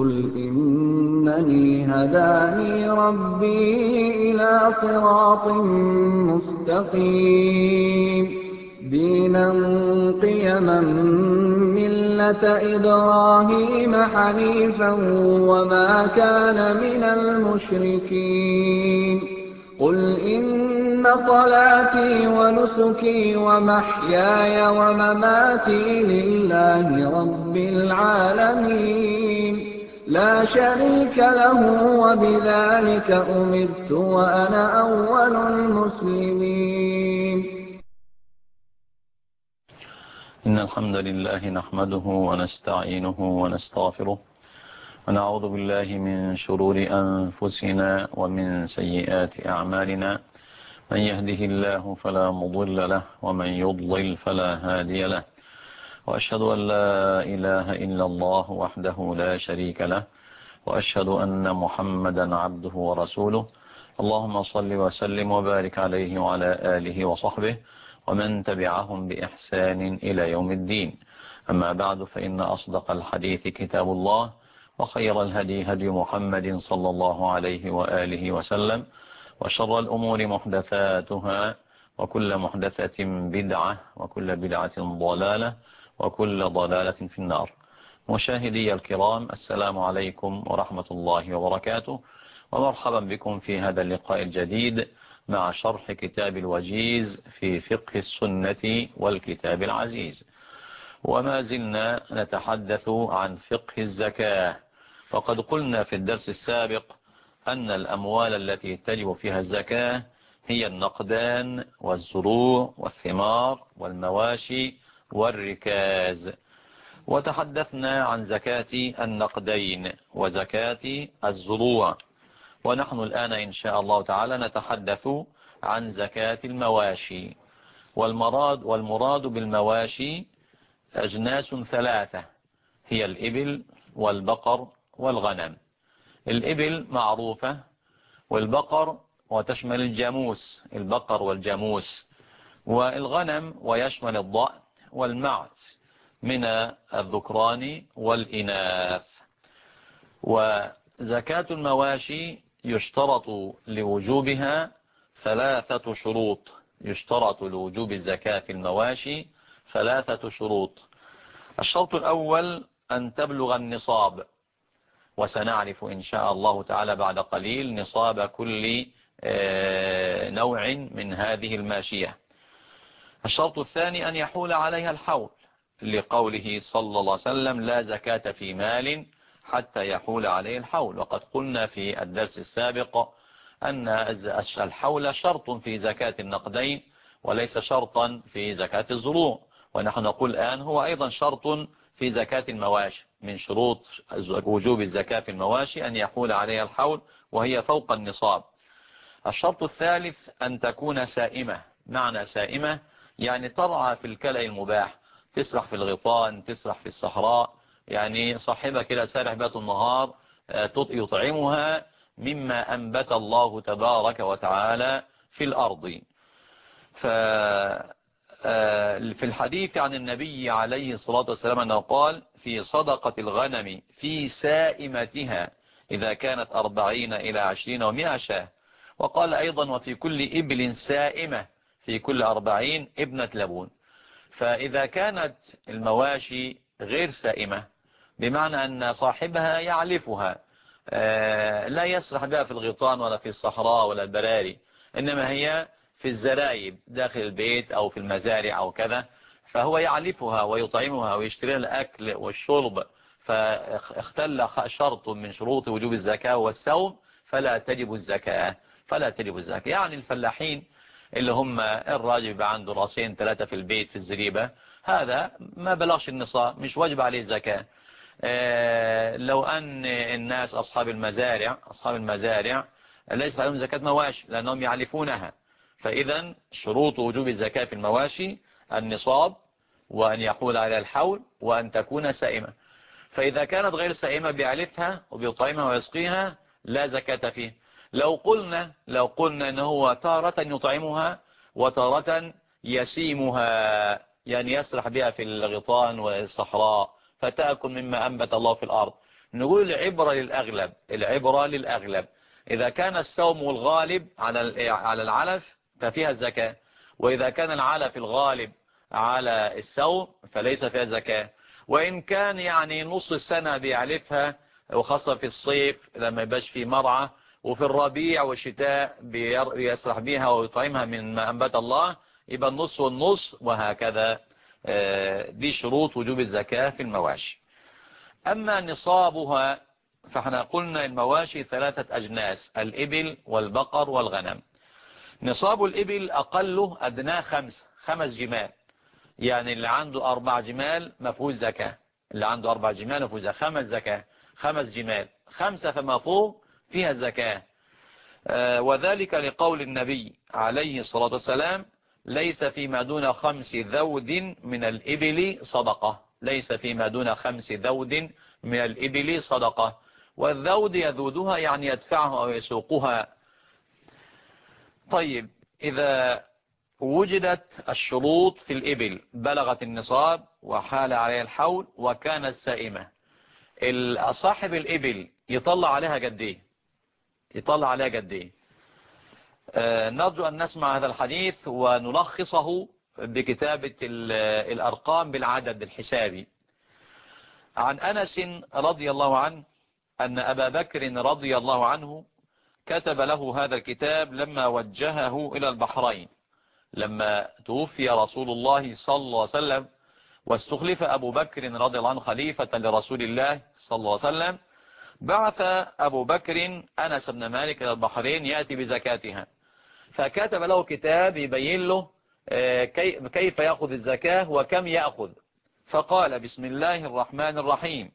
قُلْ إِنَّنِي هَدَانِي رَبِّي إِلَىٰ صِرَاطٍ مُّسْتَقِيمٍ دِينًا قِيَمًا مِّلَّةَ إِبْرَاهِيمَ حَنِيفًا وَمَا كَانَ مِنَ الْمُشْرِكِينَ قُلْ إِنَّ صَلَاتِي وَنُسُكِي وَمَحْيَايَ وَمَمَاتِي لِلَّهِ رَبِّ الْعَالَمِينَ لَا شَرِيكَ لَهُ وَبِذَٰلِكَ أُمِرْتُ وَأَنَا أَوَّلُ الْمُسْلِمِينَ إن الحمد لله نحمده ونستعينه ونستغفره ونعوذ بالله من شرور أنفسنا ومن سيئات أعمالنا من يهده الله فلا مضل له ومن يضلل فلا هادي له وأشهد أن لا إله إلا الله وحده لا شريك له وأشهد أن محمدا عبده ورسوله اللهم صل وسلم وبارك عليه وعلى آله وصحبه ومن تبعهم بإحسان إلى يوم الدين. أما بعد فإن أصدق الحديث كتاب الله وخير الهدي هدي محمد صلى الله عليه وآله وسلم وشر الأمور محدثاتها وكل محدثة بدعة وكل بدعة ضلالة وكل ضلالة في النار. مشاهدي الكرام السلام عليكم ورحمة الله وبركاته ومرحبا بكم في هذا اللقاء الجديد مع شرح كتاب الوجيز في فقه السنة والكتاب العزيز. وما زلنا نتحدث عن فقه الزكاة، وقد قلنا في الدرس السابق أن الأموال التي تجب فيها الزكاة هي النقدان والزروع والثمار والمواشي والركاز، وتحدثنا عن زكاة النقدين وزكاة الزروع، ونحن الآن إن شاء الله تعالى نتحدث عن زكاة المواشي. والمراد بالمواشي أجناس ثلاثة هي الإبل والبقر والغنم. الإبل معروفة، والبقر وتشمل الجاموس البقر والجاموس، والغنم ويشمل الضأن والمعز من الذكران والإناث. وزكاة المواشي يشترط لوجوبها ثلاثة شروط. يشترط لوجوب الزكاة في المواشي ثلاثة شروط. الشرط الأول أن تبلغ النصاب، وسنعرف إن شاء الله تعالى بعد قليل نصاب كل نوع من هذه الماشية. الشرط الثاني أن يحول عليها الحول، لقوله صلى الله عليه وسلم لا زكاة في مال حتى يحول عليه الحول. وقد قلنا في الدرس السابق أن الحول شرط في زكاة النقدين وليس شرطا في زكاة الزروع، ونحن نقول الآن هو أيضا شرط في زكاة المواشي. من شروط وجوب الزكاة في المواشي أن يحول عليها الحول وهي فوق النصاب. الشرط الثالث أن تكون سائمة. معنى سائمة يعني ترعى في الكلأ المباح، تسرح في الغيطان، تسرح في الصحراء، يعني صاحبة كده سارح بات النهار يطعمها مما أنبت الله تبارك وتعالى في الأرض. في الحديث عن النبي عليه الصلاة والسلام أنه قال في صدقة الغنم في سائمتها إذا كانت 40 إلى 20 و100 شاة. وقال أيضا وفي كل إبل سائمة في كل 40 ابنة لبون. فإذا كانت المواشي غير سائمة بمعنى أن صاحبها يعلفها، لا يسرح بها في الغيطان ولا في الصحراء ولا البراري، إنما هي في الزرايب داخل البيت أو في المزارع أو كذا، فهو يعلفها ويطعمها ويشتري الأكل والشرب، فاختل شرط من شروط وجوب الزكاة والسوم فلا تجب الزكاة. يعني الفلاحين اللي هم الراجل يبقى عنده راسين ثلاثة في البيت في الزريبة، هذا ما بلغش النصاب، مش واجب عليه الزكاة. لو أن الناس أصحاب المزارع ليس عليهم زكاة مواشي لأنهم يعلفونها. فإذا شروط وجوب الزكاة في المواشي النصاب، وأن يحول على الحول، وأن تكون سائمة. فإذا كانت غير سائمة بيعلفها وبيطعمها ويسقيها لا زكاة فيه. لو قلنا أنه هو تارة يطعمها وتارة يسيمها، يعني يسرح بها في الغيطان والصحراء فتأكل مما أنبت الله في الأرض، نقول العبرة للأغلب، العبرة للأغلب. إذا كان السوم الغالب على العلف ففيها الزكاة، وإذا كان العلف الغالب على السوم فليس فيها زكاة. وإن كان يعني نص السنة بيعلفها، وخاصة في الصيف لما يبقاش في مرعى، وفي الربيع والشتاء بيسرح بيها ويطعمها من ما أنبت الله، يبقى النص والنص وهكذا. دي شروط وجوب الزكاة في المواشي. أما نصابها فاحنا قلنا المواشي 3 أجناس: الإبل والبقر والغنم. نصاب الإبل أقله أدناه 5 جمال، يعني اللي عنده 4 جمال ما فيهوش زكاة، اللي عنده 4 جمال ما فيهوش زكاة. 5 زكاة، 5 جمال، 5 فما فوق فيها الزكاة. وذلك لقول النبي عليه الصلاة والسلام: ليس فيما دون 5 ذود من الإبل صدقة. ليس فيما دون 5 ذود من الإبل صدقة. والذود يذودها يعني يدفعها أو يسوقها. طيب، إذا وجدت الشروط في الإبل، بلغت النصاب وحال عليها الحول وكانت سائمة، صاحب الإبل يطلع عليها قد ايه؟ يطلع عليها قد ايه؟ نرجو أن نسمع هذا الحديث ونلخصه بكتابة الأرقام بالعدد بالحسابي. عن أنس رضي الله عنه أن أبا بكر رضي الله عنه كتب له هذا الكتاب لما وجهه إلى البحرين، لما توفي رسول الله صلى الله عليه وسلم واستخلف أبو بكر رضي الله عنه خليفة لرسول الله صلى الله عليه وسلم. بعث أبو بكر أنس بن مالك إلى البحرين يأتي بزكاتها، فكتب له كتاب يبين له كيف يأخذ الزكاة وكم يأخذ. فقال: بسم الله الرحمن الرحيم: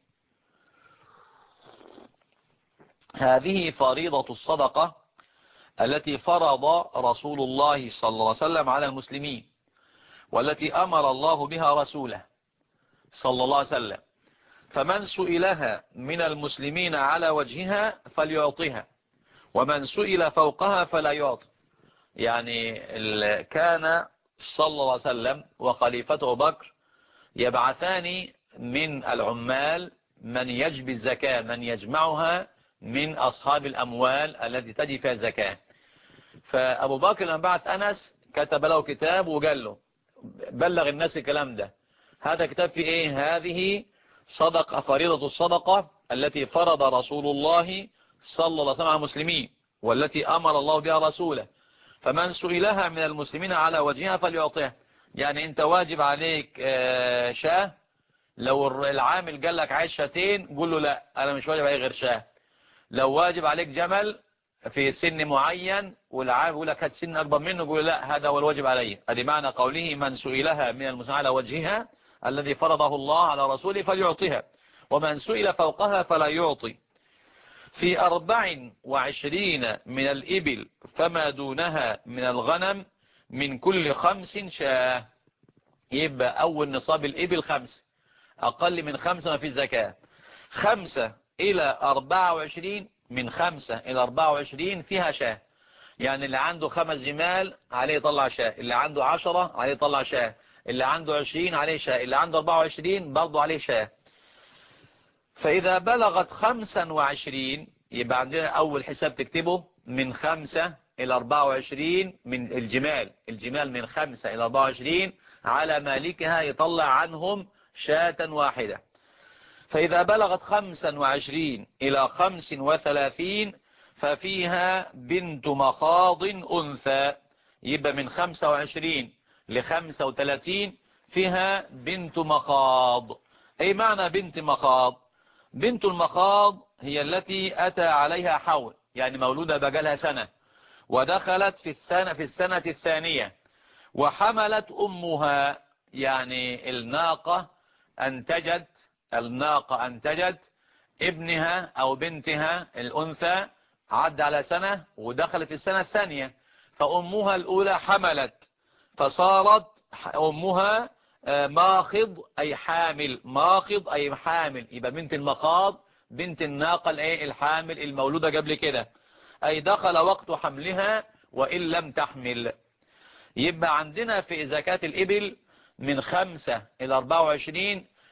هذه فريضة الصدقة التي فرض رسول الله صلى الله عليه وسلم على المسلمين، والتي أمر الله بها رسوله صلى الله عليه وسلم، فمن سئلها من المسلمين على وجهها فليعطها، ومن سئل فوقها فلا يعطي. يعني كان صلى الله عليه وسلم وخليفته بكر يبعثان من العمال من يجبي الزكاة، من يجمعها من أصحاب الأموال التي تجي فيها الزكاة. فأبو بكر لما بعث أنس كتب له كتاب وقال له: بلغ الناس الكلام ده. هذا كتاب في إيه؟ هذه صدقة، فريضة الصدقة التي فرض رسول الله صلى الله عليه وسلم على المسلمين، والتي أمر الله بها رسوله، فمن سئلها من المسلمين على وجهها فليعطيها. يعني أنت واجب عليك شاه، لو العامل قال لك عايز شاتين قول له: لا، أنا مش واجب عليك غير شاه. لو واجب عليك جمل في سن معين والعامل يقول لك هات سن أكبر منه، قول له: لا، هذا هو الواجب علي. هذه معنى قوله: من سئلها من المسلمين على وجهها الذي فرضه الله على رسوله فليعطيها، ومن سئل فوقها فلا يعطي. في 24 من الإبل فما دونها من الغنم من كل 5 شاة. يبقى أول نصاب الإبل 5، أقل من 5 ما في الزكاة. 5 إلى 24، من 5 إلى 24 فيها شاة. يعني اللي عنده 5 جمال عليه يطلع شاة، اللي عنده 10 عليه يطلع شاة، اللي عنده 20 عليه شاة، اللي عنده 24 برضه عليه شاة. فإذا بلغت 25 يبقى عندنا أول حساب تكتبه من 5 إلى 24 من الجمال من 5 إلى 24 على مالكها يطلع عنهم شاة واحدة. فإذا بلغت 25 إلى 35 ففيها بنت مخاض أنثى. يبقى من 25 ل 35 فيها بنت مخاض. أي معنى بنت مخاض؟ بنت المخاض هي التي أتى عليها حول، يعني مولودة بقالها سنة، ودخلت في السنة الثانية، وحملت أمها، يعني الناقة أنتجت ابنها أو بنتها الأنثى، عد على سنة ودخل في السنة الثانية، فأمها الأولى حملت، فصارت أمها ماخض أي حامل. ماخض أي حامل، يبقى بنت المخاض بنت الناقة الحامل المولودة قبل كده، أي دخل وقت حملها وإن لم تحمل. يبقى عندنا في زكاة الإبل من 5 إلى 24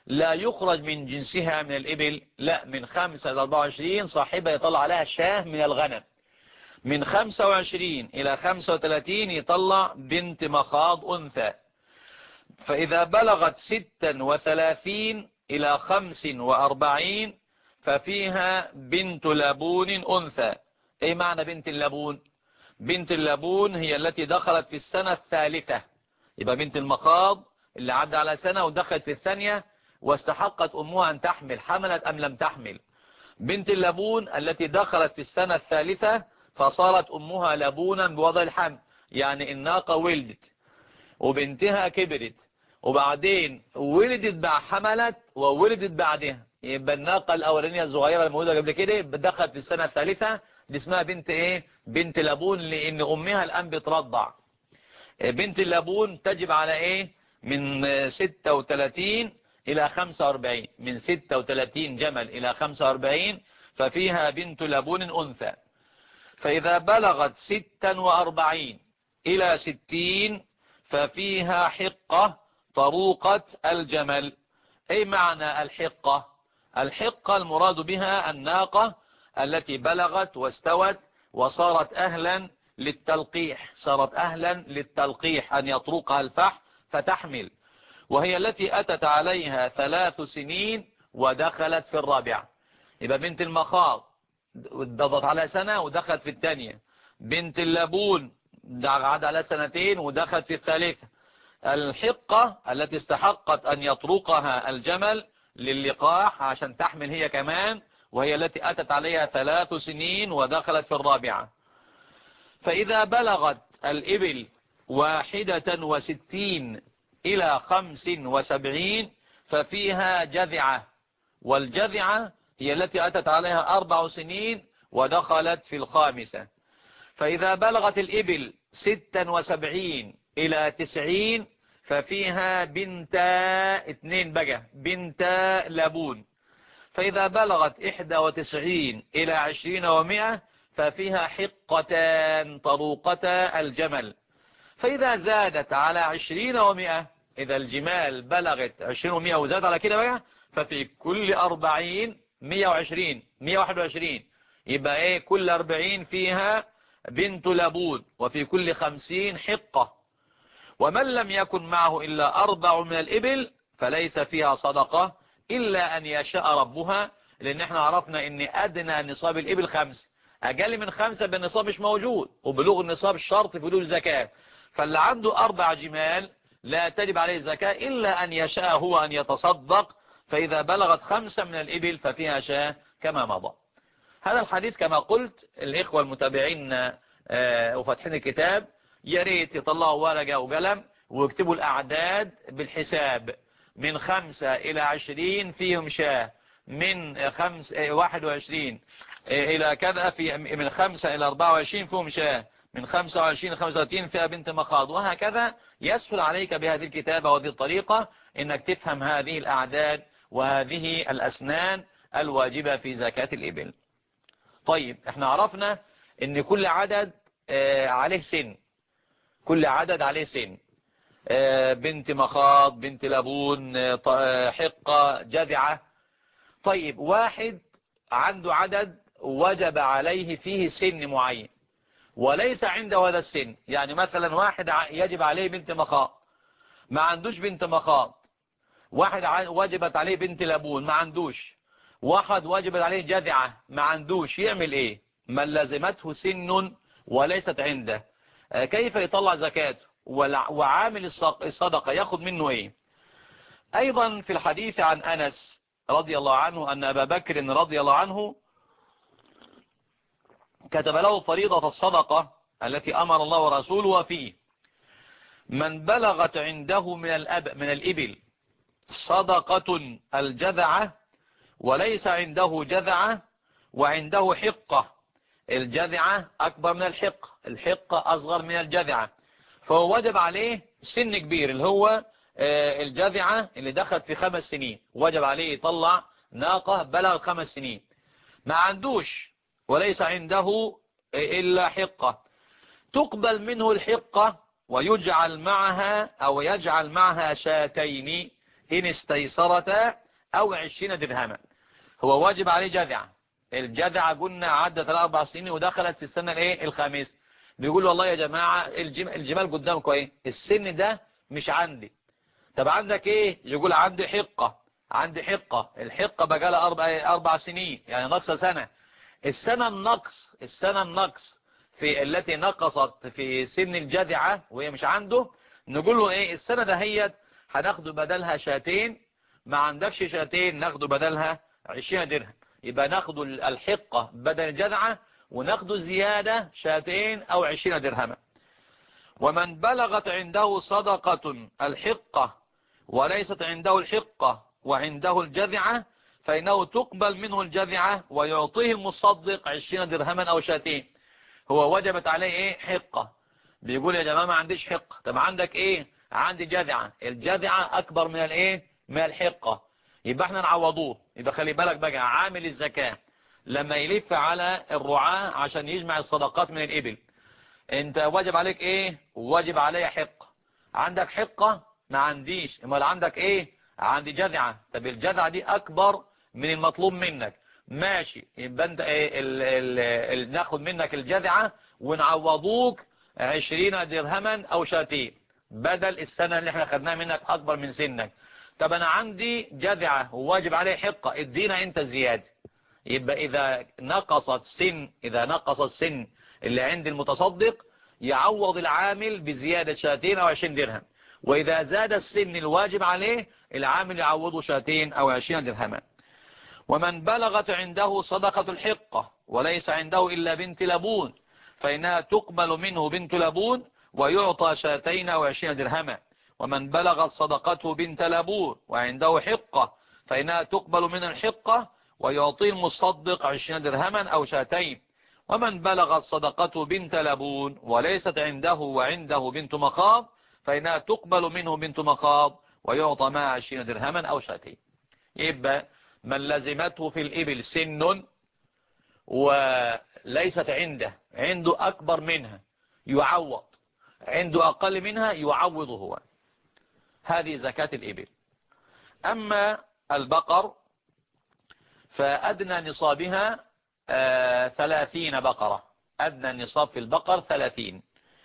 لا يخرج من جنسها من الإبل، لا، من 5 إلى 24 صاحبها يطلع عليها شاه من الغنم، من 25 إلى 35 يطلع بنت مخاض أنثى، فإذا بلغت 36 إلى 45 ففيها بنت لبون أنثى. أي معنى بنت اللبون؟ بنت اللبون هي التي دخلت في السنة الثالثة، يبقى بنت المخاض اللي عدى على سنة ودخلت في الثانية واستحقت أمها أن تحمل، حملت أم لم تحمل. بنت اللبون التي دخلت في السنة الثالثة فصارت أمها لبونا بوضع الحمل، يعني الناقة ولدت وبنتها كبرت وبعدين ولدت بعد حملت وولدت بعدها، يبقى الناقة الأولانية الصغيرة المولودة قبل كده دخلت في السنة الثالثة، دي اسمها بنت ايه؟ بنت لبون، لأن أمها الآن بترضع. بنت اللبون تجب على ايه؟ من 36 إلى 45، من 36 جمل إلى 45 ففيها بنت لبون أنثى. فإذا بلغت 46 إلى 60 ففيها حقة طروقة الجمل. أي معنى الحقة؟ الحقة المراد بها الناقة التي بلغت واستوت وصارت أهلا للتلقيح، صارت أهلا للتلقيح أن يطرقها الفح فتحمل، وهي التي أتت عليها 3 سنين ودخلت في الرابعة. يبقى بنت المخاض ضغط على سنة ودخلت في الثانية، بنت اللبون عاد على 2 ودخلت في الثالثة. الحقة التي استحقت أن يطرقها الجمل للقاح عشان تحمل هي كمان، وهي التي أتت عليها 3 سنين ودخلت في الرابعة. فإذا بلغت الإبل 61 إلى 75 ففيها جذعة، والجذعة هي التي أتت عليها 4 سنين ودخلت في الخامسة. فإذا بلغت الإبل 76 إلى 90 ففيها بنتا 2 بقى بنتا لبون. فإذا بلغت 91 إلى 20 و100 ففيها حقتان طروقتا الجمل. فإذا زادت على 20 و100، إذا الجمال بلغت 20 و100 وزاد على كده بقى، ففي كل 40 120 121، يبقى ايه؟ كل 40 فيها بنت لبون، وفي كل 50 حقة. ومن لم يكن معه إلا 4 من الإبل فليس فيها صدقة إلا أن يشاء ربها، لأن احنا عرفنا ان أدنى نصاب الإبل 5، أقل من 5 بالنصاب مش موجود، وبلوغ النصاب شرط في بلوغ الزكاة. فاللي عنده 4 جمال لا تجب عليه الزكاة إلا أن يشاء هو أن يتصدق، فإذا بلغت 5 من الإبل ففيها شاة كما مضى. هذا الحديث كما قلت الإخوة المتابعين وفتحين الكتاب يا ريت يطلعوا ورقة وقلم ويكتبوا الأعداد بالحساب، من 5 إلى 20 فيهم شاة، من 21 إلى كذا من 5 إلى 24 فيهم شاة، من 25 إلى 35 فيها بنت مخاض، وهكذا. يسهل عليك بهذه الكتابة وهذه الطريقة إنك تفهم هذه الأعداد وهذه الأسنان الواجبة في زكاة الإبل. طيب احنا عرفنا ان كل عدد عليه سن، كل عدد عليه سن، بنت مخاض، بنت لبون، حقة، جذعة. طيب واحد عنده عدد وجب عليه فيه سن معين وليس عنده هذا السن، يعني مثلا واحد يجب عليه بنت مخاض ما عندوش بنت مخاض، واحد وجبت عليه بنت لبون ما عندوش، واحد وجبت عليه جذعة ما عندوش، يعمل ايه؟ من لزمته سن وليست عنده، كيف يطلع زكاته؟ وعامل الصدقة ياخد منه ايه؟ ايضا في الحديث عن انس رضي الله عنه ان ابا بكر رضي الله عنه كتب له فريضة الصدقة التي امر الله ورسوله فيه: من بلغت عنده من الإبل صدقة الجذعة وليس عنده جذعة وعنده حقة، الجذعة أكبر من الحقة، الحقة أصغر من الجذعة، فهو وجب عليه سن كبير اللي هو الجذعة اللي دخلت في 5 سنين، وجب عليه يطلع ناقة بلغ 5 سنين. ما عندوش وليس عنده إلا حقة، تقبل منه الحقة ويجعل معها أو يجعل معها شاتين، إن استيسرتا أو 20 درهما. هو واجب عليه جذعة. الجذعة قلنا عدت 4 سنين ودخلت في السنة الخامسة. بيقول والله يا جماعة الجمال قدامكم ايه، السن ده مش عندي. طب عندك ايه؟ يقول عندي حقة. عندي حقة، الحقة بقى لها 4 سنين، يعني نقص سنة. السنة النقص في التي نقصت في سن الجذعة وهي مش عنده، نقول له ايه، السنة دهيت هناخده بدلها شاتين. ما عندكش شاتين ناخده بدلها 20 درهم. يبقى ناخده الحقة بدل الجذعة، وناخده زيادة شاتين أو 20 درهما. ومن بلغت عنده صدقة الحقة وليست عنده الحقة وعنده الجذعة، فإنه تقبل منه الجذعة ويعطيه المصدق 20 درهما أو شاتين. هو وجبت عليه ايه، حقة. بيقول يا جماعة ما عنديش حقة. طب عندك ايه؟ عندي جذعة. الجذعة أكبر من الايه، من الحقة. يبقى احنا نعوضوه. يبقى خلي بالك بقى، عامل الزكاة لما يلف على الرعاة عشان يجمع الصدقات من الإبل، انت واجب عليك ايه؟ واجب علي حقة. عندك حقة؟ ما عنديش. امال عندك ايه؟ عندي جذعة. طب الجذعة دي اكبر من المطلوب منك، ماشي. يبقى انت ايه، ناخد منك الجذعة ونعوضوك 20 درهما او شاتين بدل السنة اللي احنا خدناها منك اكبر من سنك. طب انا عندي جذعة وواجب عليه حقة، ادينا انت زيادة. يبقى إذا نقص السن اللي عند المتصدق، يعوض العامل بزيادة شاتين أو 20 درهم. وإذا زاد السن الواجب عليه، العامل يعوضه شاتين أو 20 درهما. ومن بلغت عنده صدقة الحقة وليس عنده إلا بنت لبون، فإنها تقبل منه بنت لبون ويعطى شاتين أو 20 درهما. ومن بلغت صدقته بنت لبون وعنده حقة، فإنها تقبل من الحقة ويعطي المصدق 20 درهما أو شاتين. ومن بلغت صدقته بنت لبون وليست عنده وعنده بنت مخاض، فإنها تقبل منه بنت مخاض ويعطى معها 20 درهما أو شاتين. يبقى من لزمته في الإبل سن وليست عنده أكبر منها يعوض، عنده أقل منها يعوض هو. هذه زكاة الإبل. أما البقر فأدنى نصابها 30 بقرة. أدنى النصاب في البقر 30.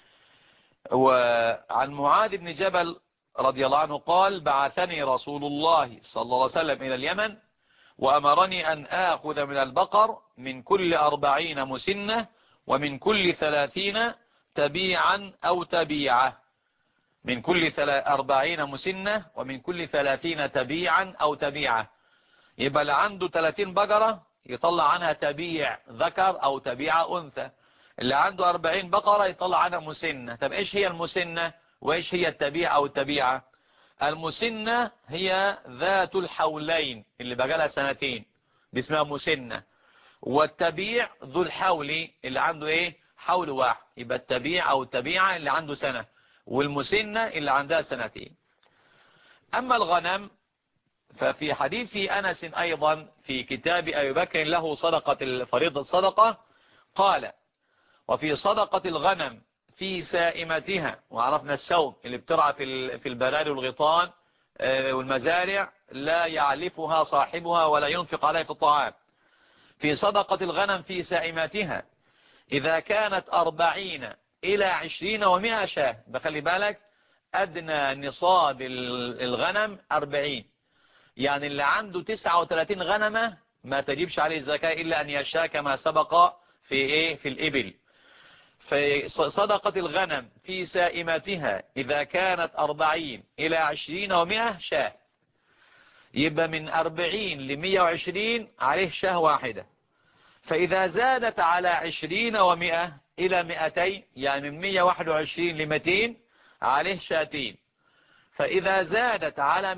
وعن معاذ بن جبل رضي الله عنه قال: بعثني رسول الله صلى الله عليه وسلم إلى اليمن، وأمرني أن آخذ من البقر من كل 40 مسنة ومن كل 30 تبيعا أو تبيعة. من كل 40 مسنة ومن كل 30 تبيعا أو تبيعة. يبقى اللي عنده 30 بقرة يطلع عنها تبيع ذكر أو تبيع أنثى. اللي عنده 40 بقرة يطلع عنها مسنة. طب إيش هي المسنة وإيش هي التبيع أو التبيعة؟ المسنة هي ذات الحولين اللي بقى لها سنتين، باسمها مسنة. والتبيع ذو الحول اللي عنده ايه، حول واحد. يبقى التبيع او التبيعة اللي عنده سنة، والمسنة اللي عندها سنتين. اما الغنم ففي حديث أنس ايضا في كتاب ابي بكر له صدقة فريضة الصدقة، قال: وفي صدقة الغنم في سائمتها. وعرفنا السوم اللي بترعى في البراري والغيطان والمزارع، لا يعلفها صاحبها ولا ينفق عليها في الطعام. في صدقة الغنم في سائماتها إذا كانت 40 إلى 20 و100 شاة. بخلي بالك، أدنى نصاب الغنم 40. يعني اللي عنده 39 غنمة ما تجيبش عليه الزكاة إلا أن يشاء كما سبق في الإبل. في صدقة الغنم في سائماتها إذا كانت 40 إلى 20 و100 شاة، يبقى من 40 ل 120 عليه شاة واحدة. فإذا زادت على 20 و100 إلى 200، يعني من 121 ل 200 عليه شاتين. فإذا زادت على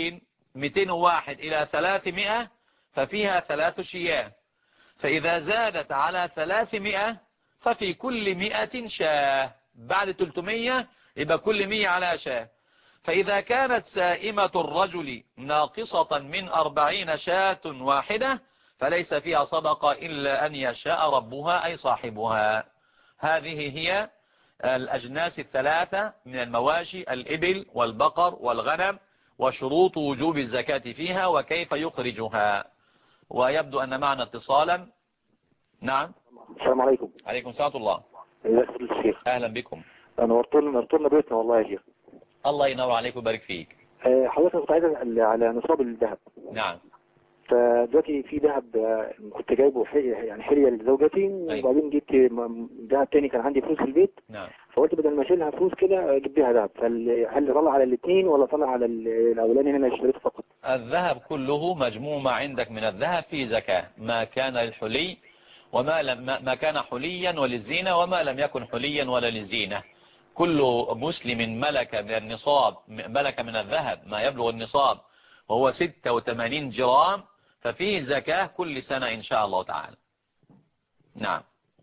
201 إلى 300 ففيها 3 شياه. فإذا زادت على 300 ففي كل 100 شاة. بعد 300 يبقى كل 100 على شاة. فإذا كانت سائمة الرجل ناقصة من 40 شاة واحدة فليس فيها صدقة إلا أن يشاء ربها أي صاحبها. هذه هي الأجناس الثلاثة من المواشي: الإبل والبقر والغنم. وشروط وجوب الزكاة فيها وكيف يخرجها. ويبدو أن معنا اتصالا. نعم. السلام عليكم. عليكم السلام ورحمة الله. ازيك يا فضيلة الشيخ؟ أهلا بكم. انا نورتولنا بيتنا والله يا شيخ. الله ينور عليك ويبارك فيك. حضرتك كنت عايز على نصاب الذهب. نعم. فدلوقتي في ذهب كنت جايبه يعني حلية لزوجتي، وبعدين جبت ذهب تاني كان عندي فلوس في البيت. نعم. فقلت بدل ما اشيلها فلوس كده اجيب بيها ذهب، هل طلع على الاثنين ولا طلع على الاولاني اللي انا اشتريته فقط؟ الذهب كله مجموع ما عندك من الذهب في زكاة، ما كان للحلي ما كان حليا وللزينة وما لم يكن حليا ولا للزينة. كل مسلم ملك من النصاب، ملك من الذهب ما يبلغ النصاب وهو 86 جرام، ففيه زكاة كل سنة إن شاء الله تعالى. نعم.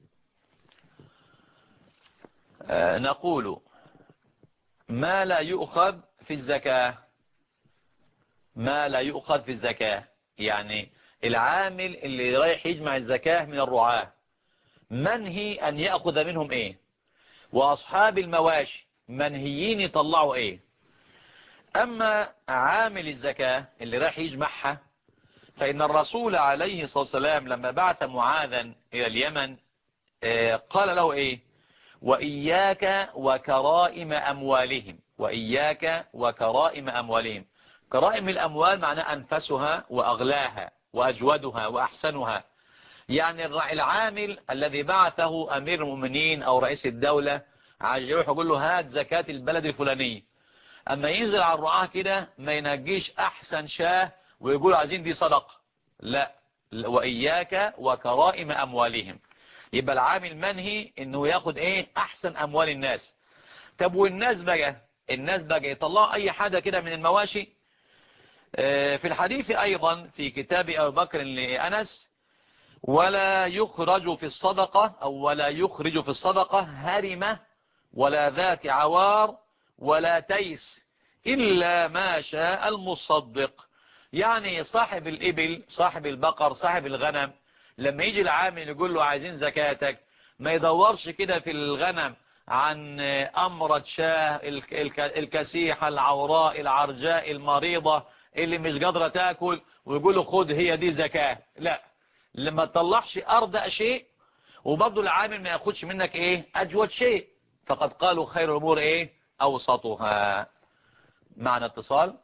نقول ما لا يؤخذ في الزكاة، ما لا يؤخذ في الزكاة، يعني العامل اللي رايح يجمع الزكاة من الرعاة منهي أن يأخذ منهم إيه، وأصحاب المواشي منهيين يطلعوا إيه. أما عامل الزكاة اللي رايح يجمعها فإن الرسول عليه الصلاة والسلام لما بعث معاذا إلى اليمن قال له إيه؟ وإياك وكرائم أموالهم، وإياك وكرائم أموالهم. كرائم الأموال معناه أنفسها وأغلاها وأجودها وأحسنها. يعني العامل الذي بعثه أمير المؤمنين أو رئيس الدولة عايز يروح يقول له هات زكاة البلد الفلانية، أما ينزل على الرعاة كده ما ينجيش أحسن شاه ويقول عايزين دي صدقة، لا، وإياك وكرائم أموالهم. يبقى العامل منهي إنه ياخد إيه أحسن أموال الناس. طب والناس بقى، الناس بقى يطلعوا أي حاجة كده من المواشي. في الحديث أيضا في كتاب أبي بكر لأنس ولا يخرج في الصدقة أو ولا يخرج في الصدقة هرمة ولا ذات عوار ولا تيس إلا ما شاء المصدق. يعني صاحب الإبل، صاحب البقر، صاحب الغنم لما يجي العامل يقول له عايزين زكاتك ما يدورش كده في الغنم عن أمرة شاه الكسيحة العوراء العرجاء المريضة اللي مش قادرة تاكل ويقول له خد هي دي زكاة، لا، لما تطلعش أرضى شيء وبرضه العامل ما ياخدش منك إيه أجود شيء. فقد قالوا خير الأمور إيه أوسطها. معنا اتصال.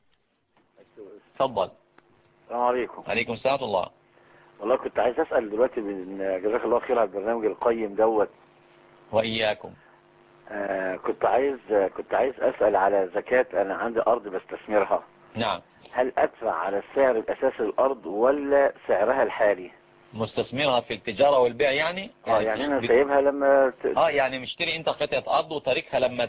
تفضل. السلام عليكم. عليكم السلام ورحمة الله. والله كنت عايز اسال دلوقتي، جزاك الله خير على البرنامج القيم دوت. وإياكم. كنت عايز اسال على زكاة. انا عندي ارض بستثمرها. نعم. هل ادفع على السعر الاساسي للارض ولا سعرها الحالي؟ مستثمرها في التجارة والبيع يعني يعني انا سايبها لما يعني مشتري انت قطعة ارض وتاركها لما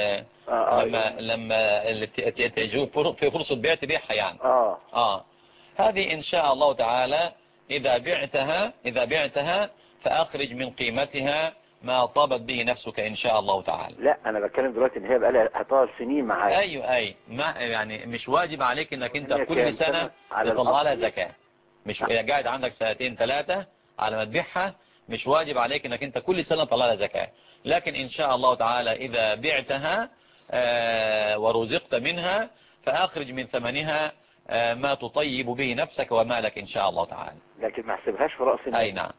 تجي في فرصة بيع تبيعها يعني. هذه ان شاء الله تعالى اذا بعتها فاخرج من قيمتها ما طابت به نفسك ان شاء الله تعالى. لا انا بتكلم دلوقتي ان هي بقى لها هتقعد سنين معايا. اي ما يعني مش واجب عليك انك انت كل سنة تطلع لها زكاة. مش قاعد عندك سنتين ثلاثة على ما تبيعها، مش واجب عليك انك انت كل سنة تطلع لها زكاة. لكن ان شاء الله تعالى اذا بعتها ورزقت منها فاخرج من ثمنها ما تطيب به نفسك ومالك ان شاء الله تعالى. لكن ما احسبهاش في رأس المال. اي نعم.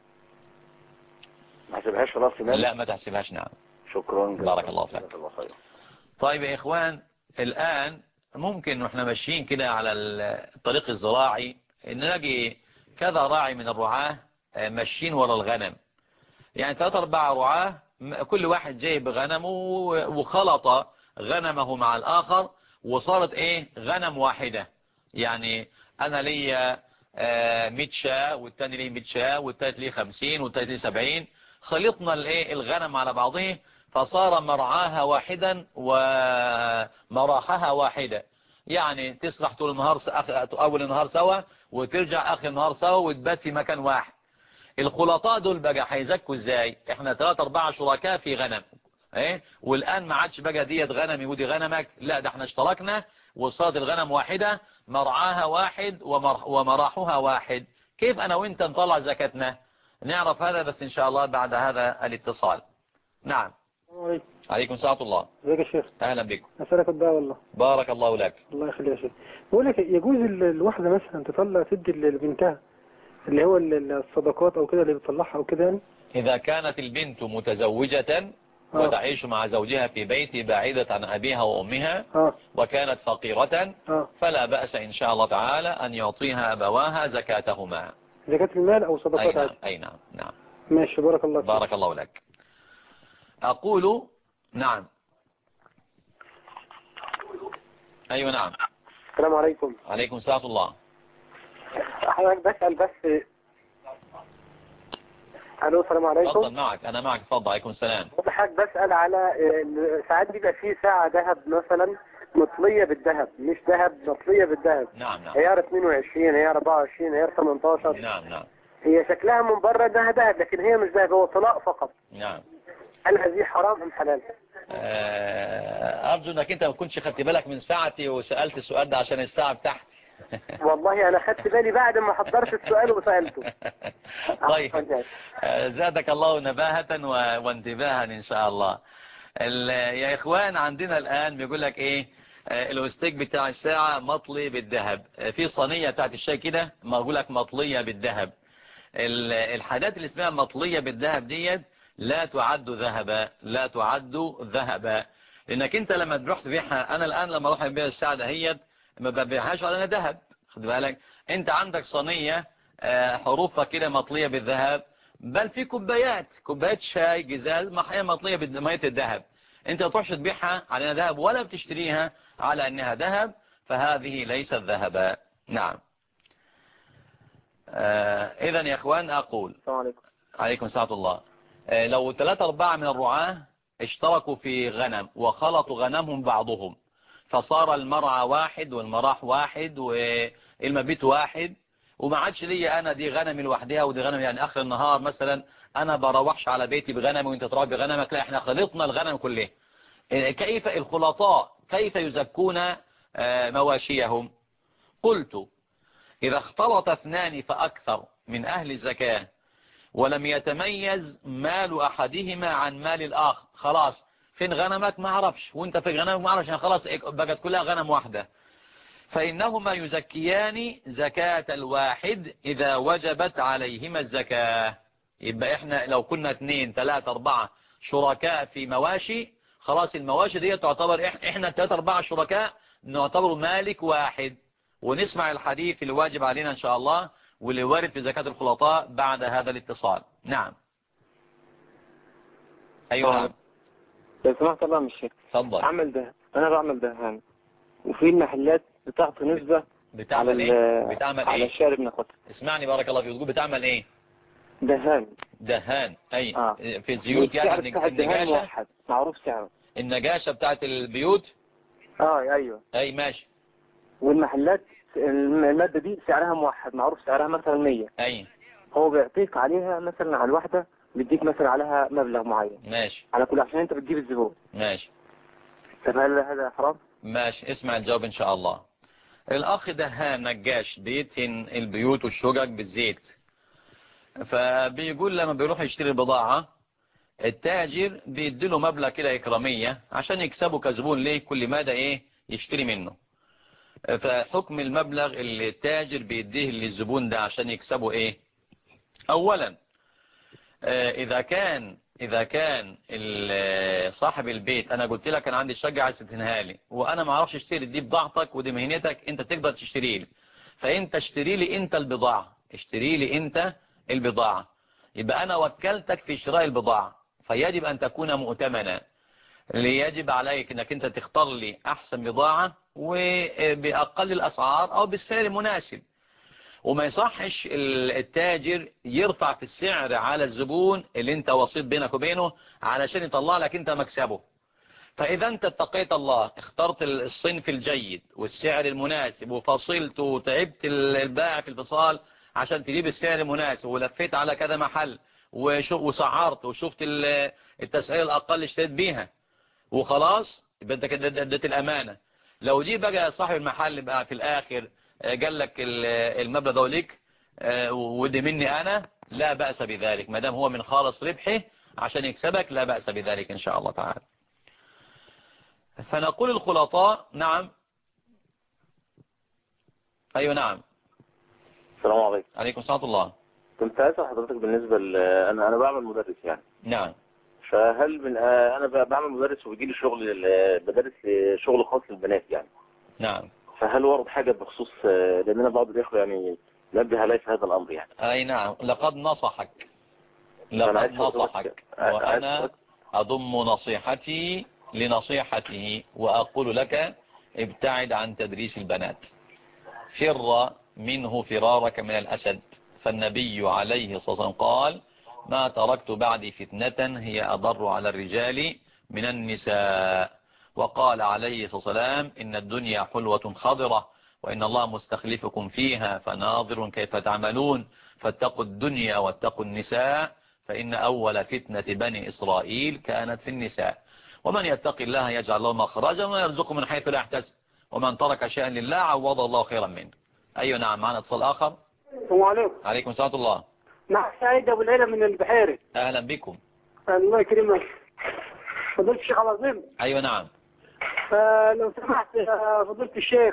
ما احسبهاش في رأس المال. لا ما تحسبهاش. نعم. شكرا. بارك الله فيك. طيب يا اخوان، الان ممكن واحنا ماشيين كده على الطريق الزراعي نلاقي كذا راعي من الرعاة ماشيين ورا الغنم، يعني 3-4 رعاة كل واحد جاي بغنمه وخلط غنمه مع الآخر وصارت ايه غنم واحدة. يعني انا ليا 100 شاة والتاني ليه 100 شاة والتالت ليه 50 والتالت ليه 70، خلطنا الايه الغنم على بعضه فصار مرعاها واحدا ومراحها واحدة. يعني تسرح طول النهار اول النهار سوا وترجع اخر النهار سوا وتبات في مكان واحد. الخلطاء دول بقى هيزكوا ازاي؟ احنا 3-4 شركاء في غنم والان ما عادش بقى ديت غنمي ودي غنمك، لا ده احنا اشتركنا وصارت الغنم واحدة مرعاها واحد ومراحها واحد. كيف انا وانت نطلع زكاتنا؟ نعرف هذا بس ان شاء الله بعد هذا الاتصال. نعم. عليكم. عليكم السلام الله. ازيك يا شيخ؟ أهلا بكم. أسألك الدعاء والله. بارك الله لك. الله يخليك يا شيخ. بقول لك يجوز الواحدة مثلا تطلع تدي لبنتها اللي هو الصدقات أو كده اللي بتطلعها أو كده يعني؟ إذا كانت البنت متزوجة وتعيش مع زوجها في بيت بعيدة عن أبيها وأمها وكانت فقيرة فلا بأس إن شاء الله تعالى أن يعطيها أبواها زكاتهما. زكاة المال أو صدقات عادي. أي نعم نعم. ماشي، بارك الله فيك. بارك الله لك. أقول نعم. أيوة نعم. السلام عليكم. عليكم السلام الله. حضرتك بسأل بس. الو السلام عليكم. تفضل معك، أنا معك، تفضل. عليكم السلام. حضرتك بسأل على ساعات بيبقى فيه ساعة ذهب مثلا مطلية بالذهب، مش ذهب مطلية بالذهب. نعم نعم. عيار 22 عيار 24 عيار 18. نعم نعم. هي شكلها من بره انها ذهب لكن هي مش ذهب، هو طلاء فقط. نعم. هل هذه حرام ام حلال؟ أرجو أنك أنت ما كنتش خدت بالك من ساعتي وسألت السؤال ده عشان الساعة بتاعتي. والله أنا خدت بالي بعد ما حضرت السؤال وسألته. طيب. زادك الله نباهة وانتباها إن شاء الله. يا إخوان عندنا الآن بيقول لك إيه، الوستيك بتاع الساعة مطلي بالذهب، في صينية بتاعت الشاي كده ما أقول لك مطلية بالذهب. الحاجات اللي اسمها مطلية بالذهب ديت لا تعد ذهبا، لا تعد ذهبا، لأنك أنت لما تروح تبيعها، أنا الآن لما أروح أبيع الساعة دهيت ما ببيعهاش على أنها ذهب، خد بالك. أنت عندك صينية حروفها كده مطلية بالذهب، بل في كوبايات شاي جزاز مطلية بمية الذهب، أنت ما تروحش تبيعها على أنها ذهب ولا بتشتريها على أنها ذهب، فهذه ليست ذهبا. نعم. إذا يا إخوان أقول. السلام عليكم. عليكم السلام الله. لو 3-4 من الرعاة اشتركوا في غنم وخلطوا غنمهم بعضهم، فصار المرعى واحد والمراح واحد والمبيت واحد، وما عادش ليا أنا دي غنمي لوحدها ودي غنمي، يعني آخر النهار مثلا أنا بروحش على بيتي بغنمي وانت تروح بغنمك، لا احنا خلطنا الغنم كله. كيف الخلطاء كيف يزكون مواشيهم؟ قلت إذا اختلط 2 فأكثر من أهل الزكاة ولم يتميز مال أحدهما عن مال الآخر، خلاص فين غنمك ما عرفش وانت في غنمك ما عرفش، يعني خلاص بقت كلها غنم واحدة، فإنهما يزكيان زكاة الواحد إذا وجبت عليهما الزكاة. يبقى احنا لو كنا 2 3 4 شركاء في مواشي، خلاص المواشي دي تعتبر احنا 3 4 شركاء نعتبر مالك واحد، ونسمع الحديث اللي واجب علينا إن شاء الله واللي وارد في زكاة الخلطاء بعد هذا الاتصال. نعم. أيوة نعم. لو سمحت الله مش شيخ. تفضل. أنا بعمل دهان وفي المحلات بتعطي نسبة بتعمل ايه؟ بتعمل على ايه؟ الشارب ناخدها. اسمعني بارك الله فيك، تقول بتعمل ايه؟ دهان. اي في الزيوت يعني النجاشة معروف سعره. النجاشة بتاعت البيوت. ايوه. اي ماشي. والمحلات المادة دي سعرها موحد معروف سعرها مثلا 100. اي. هو بيعطيك عليها مثلا على الواحدة بيديك مثلا عليها مبلغ معين. ماشي. على كل عشان انت بتجيب الزبون. ماشي. طب هل هذا حرام؟ ماشي، اسمع الجواب ان شاء الله. الاخ دهان نجاش بيدهن البيوت والشقق بالزيت، فبيقول لما بيروح يشتري البضاعة التاجر بيديله مبلغ كده إكرامية عشان يكسبه كزبون ليه كل مادة ايه يشتري منه، فحكم المبلغ اللي التاجر بيديه للزبون ده عشان يكسبه ايه؟ اولا اذا كان صاحب البيت، انا قلت لك انا عندي شقة عايز تدهنها لي وانا ما اعرفش اشتري، دي بضاعتك ودي مهنتك انت تقدر تشتري لي، فانت اشتري لي انت البضاعة، اشتري لي انت البضاعة، يبقى انا وكلتك في شراء البضاعة، فيجب ان تكون مؤتمنا، يجب عليك انك انت تختار لي احسن بضاعة وباقل الاسعار او بالسعر المناسب، وما يصحش التاجر يرفع في السعر على الزبون اللي انت وسيط بينك وبينه علشان يطلع لك انت مكسبه. فاذا انت اتقيت الله اخترت الصنف الجيد والسعر المناسب وفصلت وتعبت البائع في الفصال عشان تجيب السعر المناسب ولفيت على كذا محل وسعرت وشفت التسعير الاقل اشتريت بيها وخلاص، يبقى انت كده اديت الامانه. لو دي بقى صاحب المحل بقى في الاخر قال لك المبلغ ده ليك ودي مني انا، لا بأس بذلك ما دام هو من خالص ربحه عشان يكسبك لا بأس بذلك إن شاء الله تعالى. فنقول الخلطاء. نعم. أيوة نعم. السلام عليكم. عليكم السلام الله. كنت أسأل حضرتك بالنسبة أنا بعمل مدرس يعني. نعم. فهل من أنا بعمل مدرس وبيجي لي شغل، بدرس شغل خاص للبنات يعني. نعم. فهل ورد حاجة بخصوص، لأن أنا بعض الإخوة يعني نبه علي في هذا الأمر يعني. أي نعم، لقد نصحك وأنا أضم نصيحتي لنصيحته وأقول لك ابتعد عن تدريس البنات، فر منه فرارك من الأسد. فالنبي عليه الصلاة والسلام قال ما تركت بعدي فتنة هي أضر على الرجال من النساء. وقال عليه الصلاة والسلام إن الدنيا حلوة خضرة وإن الله مستخلفكم فيها فناظر كيف تعملون، فاتقوا الدنيا واتقوا النساء فإن أول فتنة بني إسرائيل كانت في النساء. ومن يتق الله يجعل له مخرجا ويرزقه من حيث لا يحتسب ومن ترك شيئا لله عوض الله خيرا منه. أيوة نعم. معنا اتصال آخر. السلام عليكم. عليكم السلام الله. مع سعيد أبو العلا من البحيري. أهلا بكم. الله يكرمك. فضيلة الشيخ العظيم. أيوة نعم. لو سمحت فضيلة الشيخ،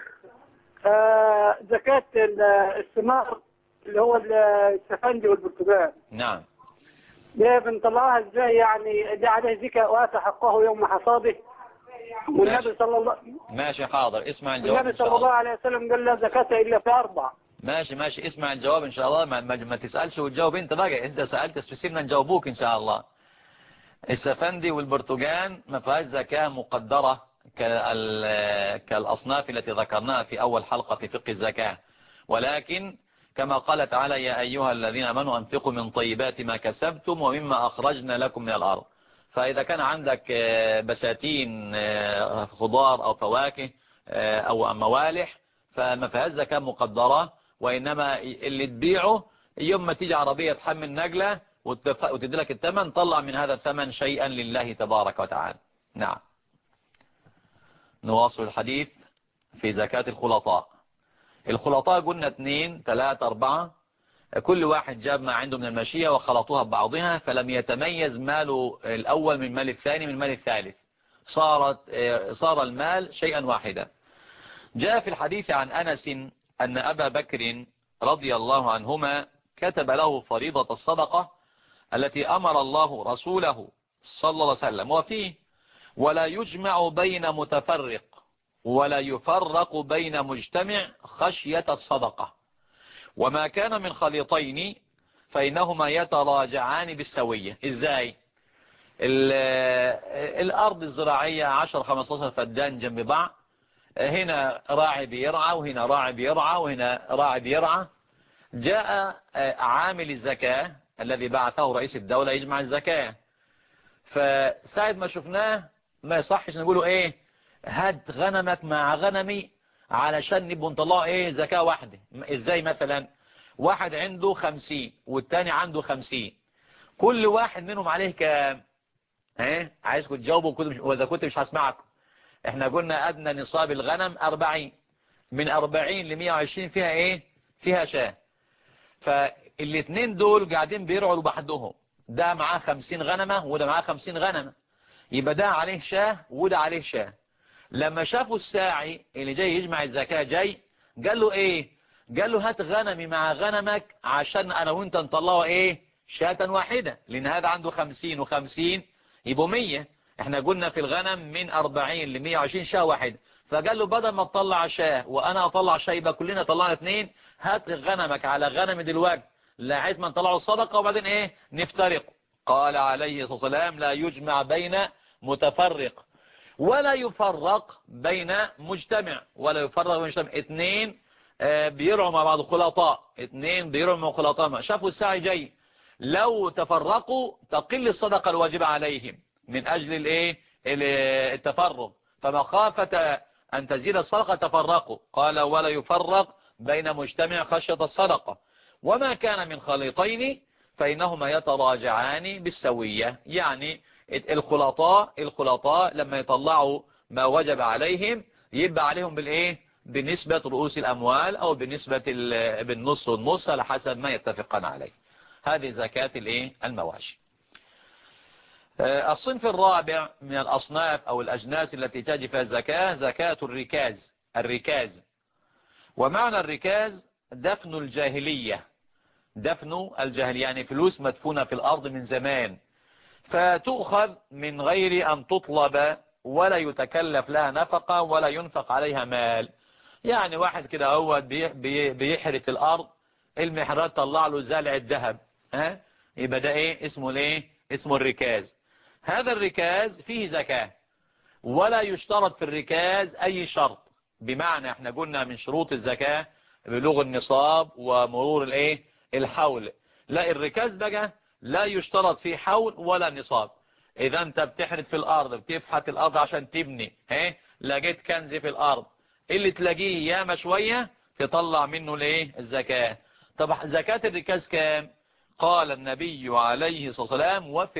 زكاة الثمار اللي هو السفندي والبرتقال. نعم. ده بنطلعها ازاي يعني؟ ده عليه زكاة وآتى حقه يوم حصاده. والنبي صلى الله ماشي حاضر. اسمع الجواب. النبي صلى الله عليه وسلم قال لا زكاة إلا في 4. ماشي اسمع الجواب إن شاء الله. ما تسألش وتجاوب انت بقى. انت سألت سيبنا نجاوبوك إن شاء الله. السفندي والبرتقال ما فيهاش زكاة مقدرة كالأصناف التي ذكرناها في أول حلقة في فقه الزكاة، ولكن كما قال تعالى يا أيها الذين آمنوا أنفقوا من طيبات ما كسبتم ومما أخرجنا لكم من الأرض. فإذا كان عندك بساتين خضار أو فواكه أو موالح فما فيهاش زكاة مقدرة، وإنما اللي تبيعه يوم ما تيجي عربية تحمل نقلة وتدي لك الثمن، طلع من هذا الثمن شيئا لله تبارك وتعالى. نعم. نواصل الحديث في زكاة الخلطاء. الخلطاء قلنا 2 3 4، كل واحد جاب ما عنده من الماشية وخلطوها ببعضها فلم يتميز ماله الأول من مال الثاني من مال الثالث، صار المال شيئا واحدا. جاء في الحديث عن أنس أن أبا بكر رضي الله عنهما كتب له فريضة الصدقة التي أمر الله رسوله صلى الله عليه وسلم وفيه ولا يجمع بين متفرق ولا يفرق بين مجتمع خشية الصدقة، وما كان من خليطين فإنهما يتراجعان بالسوية. إزاي؟ الأرض الزراعية 10-15 فدان جنب بعض، هنا راعي بيرعى وهنا راعي بيرعى وهنا راعي بيرعى. جاء عامل الزكاة الذي بعثه رئيس الدولة يجمع الزكاة، فساعة ما شفناه ما يصحش نقوله ايه هات غنمك مع غنمي علشان نبقى نطلعه ايه زكاة واحدة. ازاي؟ مثلا واحد عنده 50 والتاني عنده 50، كل واحد منهم عليه كام؟ عايزكم تجاوبوا واذا كنت مش هسمعكم. احنا قلنا ادنى نصاب الغنم 40، من 40 ل 120 فيها ايه؟ فيها شاه. فالاثنين دول قاعدين بيرعوا لوحدهم، ده معاه 50 غنمة وده معاه 50 غنمة، يبقى ده عليه شاه وده عليه شاه. لما شافوا الساعي اللي جاي يجمع الزكاة جاي قال له ايه؟ قال له هات غنمي مع غنمك عشان انا وانت نطلعه ايه شاة واحدة، لان هذا عنده 50 و50 يبقوا 100. احنا قلنا في الغنم من 40 ل 120 شاه واحد، فقال له بدل ما تطلع شاه وانا اطلع شاه يبقى كلنا طلعنا 2، هات غنمك على غنم دلوقتي لغايه ما نطلعوا الصدقة وبعدين ايه نفترق. قال عليه الصلاة والسلام لا يجمع بين متفرق ولا يفرق بين مجتمع، ولا يفرق بين مجتمع. 2 بيرعوا مع بعض خلطاء، 2 بيرعوا مع خلطاء، شافوا الساعي جاي لو تفرقوا تقل الصدقة الواجبة عليهم من أجل الايه التفرق، فمخافة أن تزيد الصدقة تفرقوا. قال ولا يفرق بين مجتمع خشية الصدقة، وما كان من خليطين فإنهما يتراجعان بالسوية. يعني الخلطاء لما يطلعوا ما وجب عليهم يبقى عليهم بالايه بنسبة رؤوس الأموال أو بنسبة بالنص والنص على حسب ما يتفقان عليه. هذه زكاة الايه المواشي. الصنف الرابع من الأصناف أو الأجناس التي تجب فيها الزكاة زكاة الركاز. ومعنى الركاز دفن الجاهلية، يعني فلوس مدفونة في الأرض من زمان، فتؤخذ من غير أن تطلب ولا يتكلف لها نفقة ولا ينفق عليها مال. يعني واحد كده هو بيحرث الأرض، المحرات طلع له زلع الذهب، يبقى ده ايه اسمه؟ اسمه الركاز. هذا الركاز فيه زكاة، ولا يشترط في الركاز أي شرط. بمعنى احنا قلنا من شروط الزكاة بلوغ النصاب ومرور الحول. لا، الركاز بقى لا يشترط فيه حول ولا نصاب. إذا أنت بتحرث في الأرض، بتفحت الأرض عشان تبني، لقيت كنز في الأرض، اللي تلاقيه ياما شوية تطلع منه الزكاة. طب زكاة الركاز كام؟ قال النبي عليه الصلاة والسلام وفي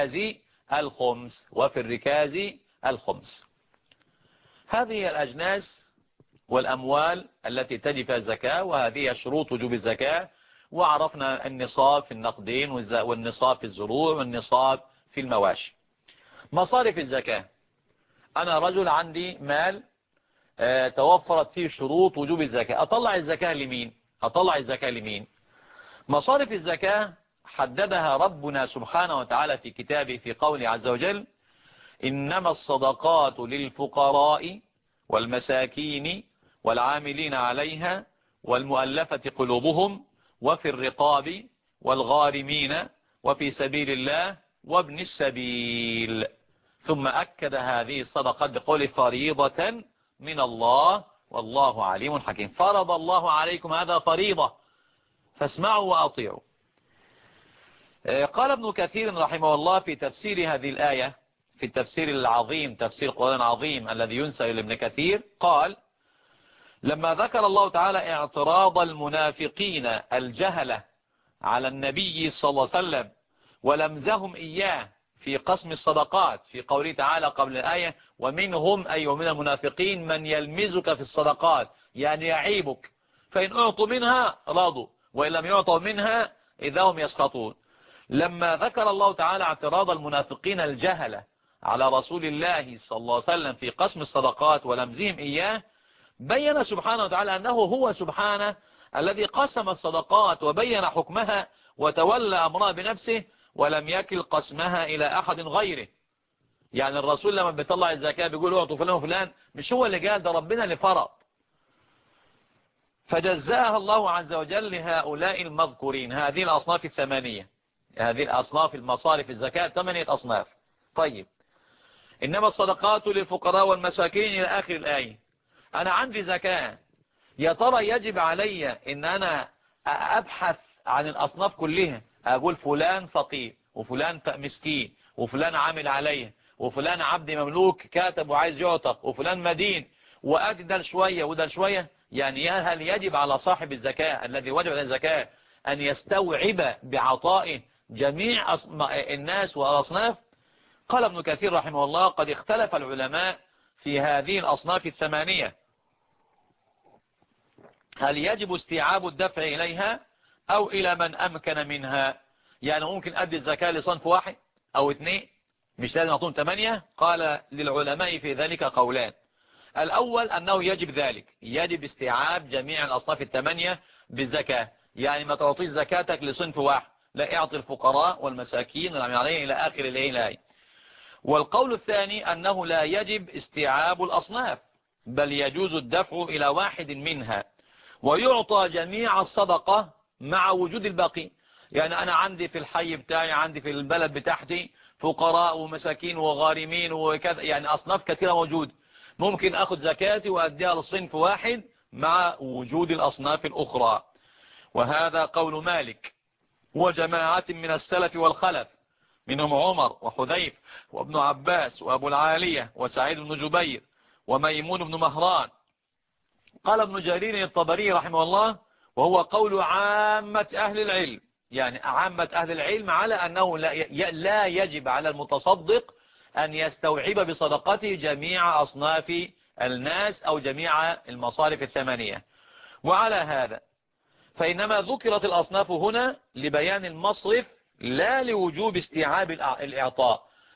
الركاز الخمس. هذه الأجناس والأموال التي تجب فيها الزكاة، وهذه شروط وجوب الزكاة. وعرفنا النصاب في النقدين والنصاب في الزروع والنصاب في المواشي. مصارف الزكاة: أنا رجل عندي مال توفرت فيه شروط وجوب الزكاة، أطلع الزكاة لمين؟ مصارف الزكاة حددها ربنا سبحانه وتعالى في كتابه في قوله عز وجل: إنما الصدقات للفقراء والمساكين والعاملين عليها والمؤلفة قلوبهم وفي الرقاب والغارمين وفي سبيل الله وابن السبيل. ثم أكد هذه الصدقات بقول فريضة من الله والله عليم حكيم. فرض الله عليكم هذا فريضة فاسمعوا وأطيعوا. قال ابن كثير رحمه الله في تفسير هذه الآية، في التفسير العظيم، تفسير القرآن العظيم الذي ينسى لابن كثير، قال: لما ذكر الله تعالى اعتراض المنافقين الجهلة على النبي صلى الله عليه وسلم ولمزهم إياه في قسم الصدقات في قوله تعالى قبل الآية: ومنهم أي ومن المنافقين من يلمزك في الصدقات، يعني يعيبك، فإن أعطوا منها رضوا وإن لم يعطوا منها إذا هم يسخطون. لما ذكر الله تعالى اعتراض المنافقين الجهلة على رسول الله صلى الله عليه وسلم في قسم الصدقات ولمزهم إياه، بين سبحانه وتعالى أنه هو سبحانه الذي قسم الصدقات وبين حكمها وتولى أمرها بنفسه ولم يكل قسمها إلى أحد غيره. يعني الرسول لما بيطلع الزكاة بيقول اعطوا فلان وفلان، مش هو اللي قال، ده ربنا اللي فرض. فجزاها الله عز وجل لهؤلاء المذكورين، هذه الأصناف الثمانية، هذه الأصناف المصارف الزكاة 8 أصناف. طيب، إنما الصدقات للفقراء والمساكين إلى آخر الآية. أنا عندي زكاة، يا ترى يجب علي إن أنا أبحث عن الأصناف كلها، أقول فلان فقير وفلان مسكين وفلان عامل عليه وفلان عبد مملوك كاتب وعايز يعتق وفلان مدين، وأجدل شوية ودل شوية؟ يعني هل يجب على صاحب الزكاة الذي وجب عليه الزكاة أن يستوعب بعطائه جميع الناس والأصناف؟ قال ابن كثير رحمه الله: قد اختلف العلماء في هذه الأصناف الثمانية، هل يجب استيعاب الدفع إليها أو إلى من أمكن منها؟ يعني ممكن أدي الزكاة لصنف واحد أو 2، مش لازم أعطون 8. قال للعلماء في ذلك قولان: الأول أنه يجب ذلك، يجب استيعاب جميع الأصناف 8 بالزكاة، يعني ما تعطيش زكاتك لصنف واحد، لا، اعطي الفقراء والمساكين والعاملين عليه إلى آخر الآية. والقول الثاني أنه لا يجب استيعاب الأصناف، بل يجوز الدفع إلى واحد منها ويعطى جميع الصدقة مع وجود الباقي. يعني أنا عندي في الحي بتاعي، عندي في البلد بتاعتي فقراء ومساكين وغارمين وكذا، يعني أصناف كثيرة موجود، ممكن أخذ زكاتي وأديها لصنف واحد مع وجود الأصناف الأخرى. وهذا قول مالك وجماعة من السلف والخلف، منهم عمر وحذيف وابن عباس وأبو العالية وسعيد بن جبير وميمون بن مهران. قال ابن جرير الطبري رحمه الله: وهو قول عامة أهل العلم، يعني عامة أهل العلم على أنه لا يجب على المتصدق أن يستوعب بصدقته جميع أصناف الناس أو جميع المصارف 8. وعلى هذا فإنما ذكرت الأصناف هنا لبيان المصرف لا لوجوب استيعاب الإعطاء.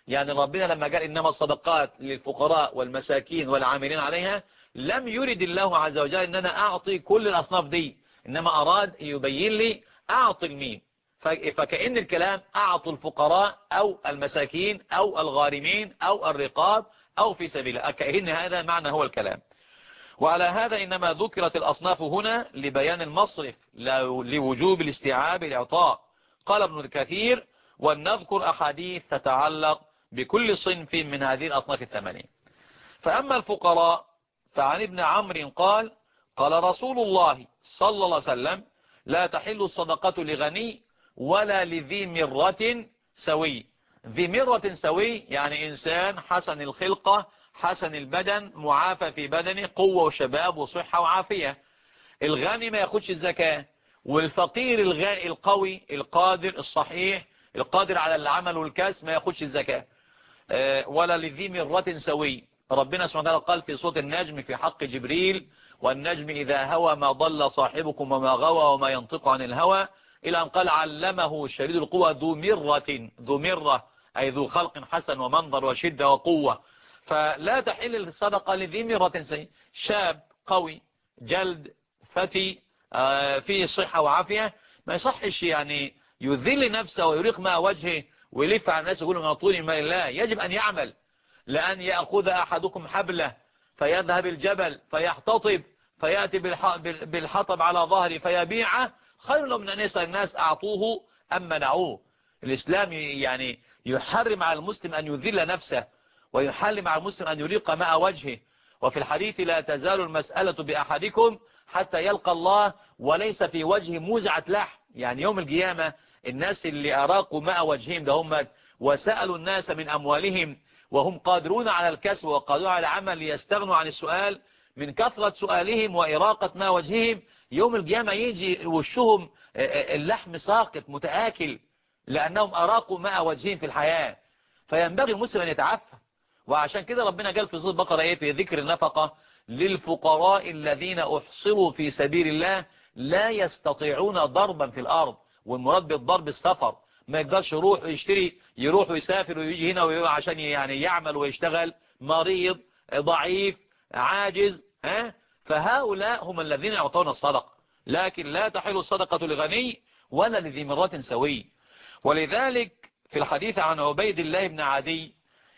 يعني ربنا لما قال إنما الصدقات للفقراء والمساكين والعاملين عليها لم يرد الله عز وجل أن أنا أعطي كل الأصناف دي، إنما أراد يبين لي أعطي المين. فكأن الكلام أعطوا الفقراء أو المساكين أو الغارمين أو الرقاب أو في سبيل الله، كأن هذا معنى هو الكلام. وعلى هذا إنما ذكرت الأصناف هنا لبيان المصرف لوجوب الاستيعاب الإعطاء. قال ابن كثير: ولنذكر أحاديث تتعلق بكل صنف من هذه الأصناف الثمانية. فأما الفقراء فعن ابن عمرو قال: قال رسول الله صلى الله عليه وسلم: لا تحل الصدقة لغني ولا لذي مرة سوي. ذي مرة سوي يعني إنسان حسن الخلقة حسن البدن معافى في بدنه قوة وشباب وصحة وعافية. الغني ما ياخدش الزكاة، والفقير القوي القادر الصحيح القادر على العمل والكسب ما ياخدش الزكاة. ولا لذي مرة سوي. ربنا سبحانه وتعالى قال في سورة النجم في حق جبريل: والنجم إذا هوى ما ضل صاحبكم وما غوى وما ينطق عن الهوى، إلى أن قال علمه شديد القوى ذو مرة أي ذو خلق حسن ومنظر وشدة وقوة. فلا تحل الصدقة لذي مرة سوي، شاب قوي جلد فتي فيه صحة وعافية، ما يصحش يعني يذل نفسه ويريق ماء وجهه ويلف على الناس يقول أعطوني مال الله. يجب أن يعمل، لأن يأخذ أحدكم حبله فيذهب الجبل فيحتطب فيأتي بالحطب على ظهره فيبيعه خير له من أن يسأل الناس أعطوه أم منعوه. الإسلام يعني يحرم على المسلم أن يذل نفسه، ويحرم على المسلم أن يريق ماء وجهه. وفي الحديث: لا تزال المسألة بأحدكم حتى يلقى الله وليس في وجه موزعة لحم. يعني يوم القيامة الناس اللي أراقوا ماء وجههم ده هم وسألوا الناس من أموالهم وهم قادرون على الكسب وقادرون على العمل ليستغنوا عن السؤال، من كثرة سؤالهم وإراقة ماء وجههم يوم القيامة يجي وشهم اللحم ساقط متآكل لأنهم أراقوا ماء وجههم في الحياة. فينبغي المسلم أن يتعفى. وعشان كده ربنا قال في سورة البقرة في ذكر النفقة: للفقراء الذين أحصروا في سبيل الله لا يستطيعون ضربا في الأرض. والمراد بالضرب السفر، ما يقدرش يروح ويسافر ويجي هنا عشان يعني يعمل ويشتغل، مريض ضعيف عاجز فهؤلاء هم الذين يعطون الصدقة. لكن لا تحل الصدقة لغني ولا لذي مرة سوي. ولذلك في الحديث عن عبيد الله بن عدي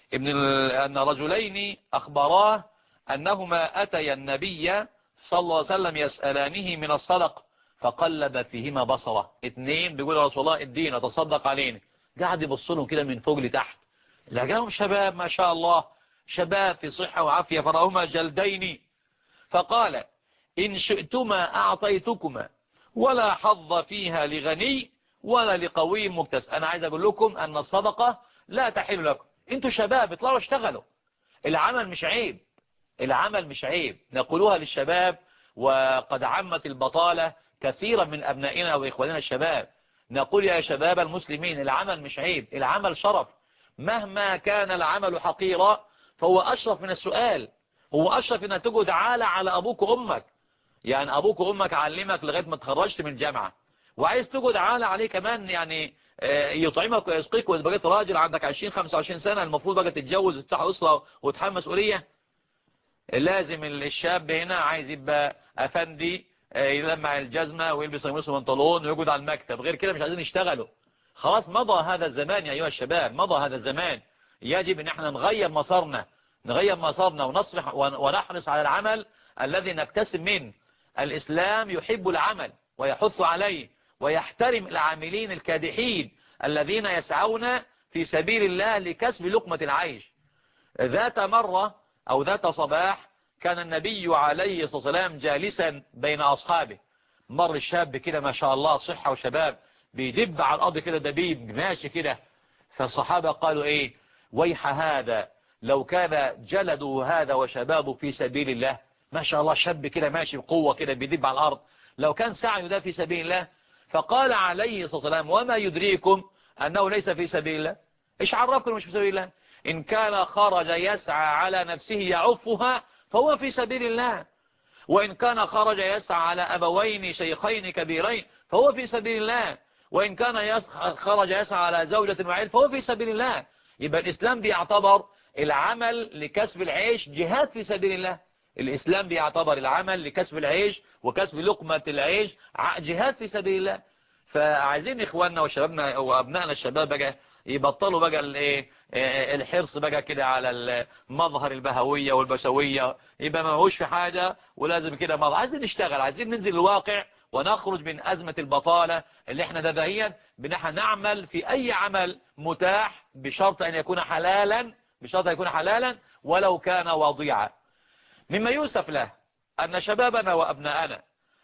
أن رجلين أخبراه أنهما أتيا النبي صلى الله عليه وسلم يسألانه من الصدقة فقلب فيهما بصره. اتنين بيقول يا رسول الله ادينا تصدق علينا، قاعد يبصلهم كده من فوق لتحت، لقاهم شباب ما شاء الله شباب في صحة وعافية، فرأهما جلدين فقال: إن شئتما أعطيتكما ولا حظ فيها لغني ولا لقوي مكتسب. أنا عايز أقول لكم أن الصدقة لا تحل لكم، انتوا شباب اطلعوا اشتغلوا، العمل مش عيب، العمل مش عيب، نقولوها للشباب. وقد عمت البطالة كثيرا من أبنائنا وإخواننا الشباب، نقول يا شباب المسلمين العمل مش عيب، العمل شرف، مهما كان العمل حقيرا فهو أشرف من السؤال، هو أشرف أن تقعد عالة على أبوك وأمك. يعني أبوك وأمك علمك لغاية ما تخرجت من الجامعة، وعايز تقعد عالة عليه كمان يعني يطعمك ويسقيك، وإذا بقيت راجل عندك 20-25 سنة المفروض بقى تتجوز وتفتح أسرة وتحمل مسؤولية. لازم الشاب هنا عايز يبقى أفندي، يلمع الجزمة ويلبس قميص وبنطلون ويقعد على المكتب، غير كده مش عايزين يشتغلوا. خلاص مضى هذا الزمان يا أيها الشباب، مضى هذا الزمان. يجب ان احنا نغير مسارنا ونصلح ونحرص على العمل الذي نكتسب منه. الإسلام يحب العمل ويحث عليه ويحترم العاملين الكادحين الذين يسعون في سبيل الله لكسب لقمة العيش. ذات مرة أو ذات صباح كان النبي عليه الصلاة والسلام جالسا بين أصحابه، مر الشاب كده ما شاء الله صحة وشباب بيدب على الأرض كده دبيب ماشي كده، فالصحابة قالوا إيه: ويح هذا لو كان جلده هذا وشبابه في سبيل الله. ما شاء الله شاب كده ماشي بقوة كده بيدب على الأرض، لو كان سعيه ده في سبيل الله. فقال عليه الصلاة والسلام: وما يدريكم أنه ليس في سبيل الله؟ إيش عرفكم مش في سبيل الله؟ إن كان خرج يسعى على نفسه يعفها فهو في سبيل الله، وإن كان خرج يسعى على أبوين شيخين كبيرين فهو في سبيل الله، وإن كان خرج يسعى على زوجة وعيل فهو في سبيل الله. يبقى الإسلام بيعتبر العمل لكسب العيش جهاد في سبيل الله. الإسلام بيعتبر العمل لكسب العيش وكسب لقمة العيش جهاد في سبيل الله. فعايزين إخواننا وشبابنا وأبنائنا الشباب بقى يبطلوا بقى الحرص بقى كده على المظهر البهوية والبشوية، يبقى ما هوش في حاجة ولازم كده مظهر. عايزين نشتغل، عايزين ننزل الواقع ونخرج من أزمة البطالة اللي احنا دهيا بنحن نعمل في أي عمل متاح بشرط أن يكون حلالا، بشرط أن يكون حلالا ولو كان وضيعا. مما يؤسف له أن شبابنا وأبناءنا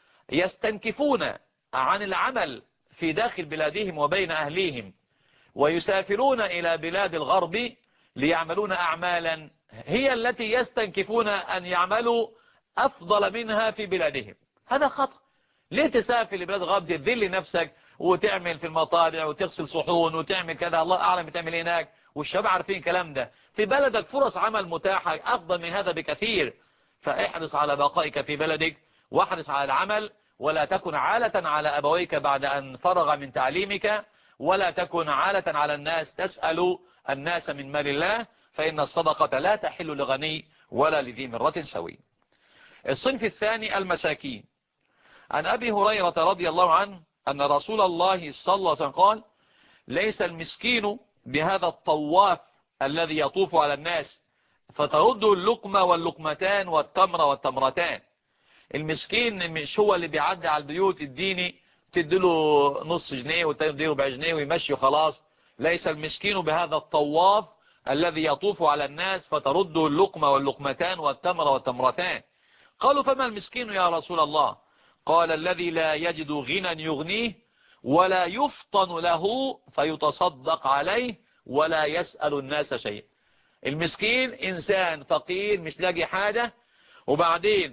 يستنكفون عن العمل في داخل بلادهم وبين أهليهم، ويسافرون إلى بلاد الغرب ليعملون أعمالا هي التي يستنكفون أن يعملوا أفضل منها في بلادهم. هذا خطأ. ليه تسافر لبلاد الغرب تذل نفسك وتعمل في المطابع وتغسل صحون وتعمل كذا، الله أعلم بتعمل هناك والشباب عارفين الكلام ده. في بلدك فرص عمل متاحة أفضل من هذا بكثير، فاحرص على بقائك في بلدك واحرص على العمل، ولا تكن عالة على أبويك بعد أن فرغ من تعليمك، ولا تكن عالة على الناس تسأل الناس من مال الله، فإن الصدقة لا تحل لغني ولا لذي مرة سوي. الصنف الثاني المساكين. عن أبي هريرة رضي الله عنه أن رسول الله صلى الله عليه وسلم قال: ليس المسكين بهذا الطواف الذي يطوف على الناس فترد اللقمة واللقمتان والتمر والتمرتان. المسكين مش هو اللي بيعدي على البيوت الديني تديله نص جنيه وتديله ربع جنيه ويمشي وخلاص. ليس المسكين بهذا الطواف الذي يطوف على الناس فترد اللقمة واللقمتان والتمر والتمرتان. قالوا: فما المسكين يا رسول الله؟ قال: الذي لا يجد غنى يغنيه ولا يفطن له فيتصدق عليه ولا يسأل الناس شيء. المسكين إنسان فقير مش لاقي حاجة، وبعدين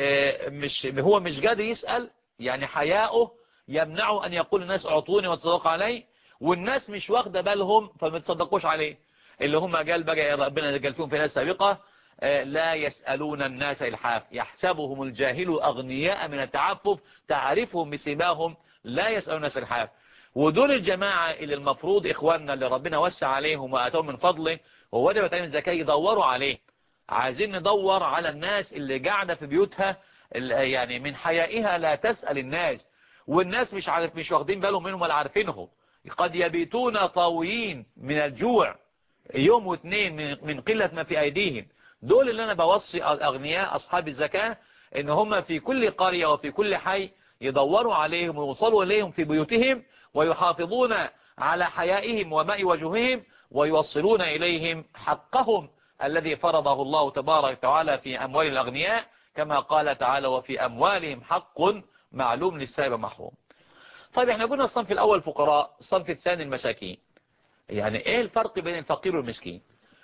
هو مش قادر يسأل، يعني حياؤه يمنعه أن يقول الناس اعطوني وتصدق عليه، والناس مش واخده بالهم فما تصدقوش عليه. اللي هم قال بقى ربنا قال فيهم في ناس سابقة: لا يسألون الناس إلحاف يحسبهم الجاهل أغنياء من التعفف تعرفهم بسيماهم لا يسألون الناس إلحاف. ودول الجماعة اللي المفروض إخواننا اللي ربنا وسع عليهم وآتهم من فضله ووجبت عليهم الزكاة يدوروا عليه. عايزين ندور على الناس اللي قاعدة في بيوتها يعني من حيائها لا تسأل الناس، والناس مش واخدين بالهم منهم ولا عارفينهم. قد يبيتون طاويين من الجوع يوم واثنين من قلة ما في أيديهم. دول اللي أنا بوصي الأغنياء أصحاب الزكاة إن هم في كل قرية وفي كل حي يدوروا عليهم ويوصلوا إليهم في بيوتهم ويحافظون على حيائهم وماء وجوههم ويوصلون إليهم حقهم الذي فرضه الله تبارك وتعالى في أموال الأغنياء، كما قال تعالى: وفي أموالهم حق معلوم للسائل محروم. طيب احنا قلنا الصنف الأول فقراء، الصنف الثاني المساكين. يعني ايه الفرق بين الفقير والمسكين؟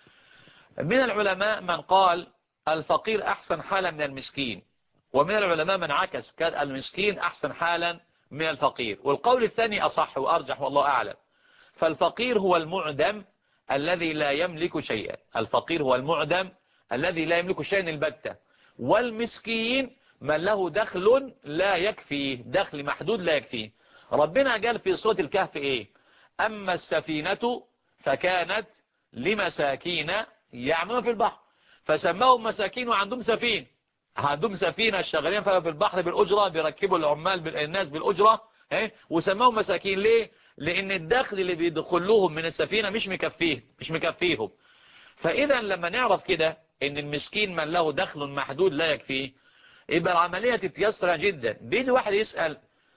من العلماء من قال الفقير أحسن حالا من المسكين، ومن العلماء من عكس كان المسكين أحسن حالا من الفقير، والقول الثاني أصح وأرجح والله أعلم. فالفقير هو المعدم الذي لا يملك شيئا، الفقير هو المعدم الذي لا يملك شيئا البتة، والمسكين من له دخل لا يكفيه، دخل محدود لا يكفيه. ربنا قال في سورة الكهف ايه؟ أما السفينة فكانت لمساكين يعملون في البحر فسماهم مساكين وعندهم سفينة، عندهم سفينة شغالين فيها في البحر بالأجرة، بيركبوا العمال الناس بالأجرة، وسماهم مساكين. ليه؟ لأن الدخل اللي بيدخلوهم من السفينة مش مكفيهم. فإذا لما نعرف كده ان المسكين من له دخل محدود لا يكفيه، يبقى العملية تتيسر جدا. بيجي واحد يسأل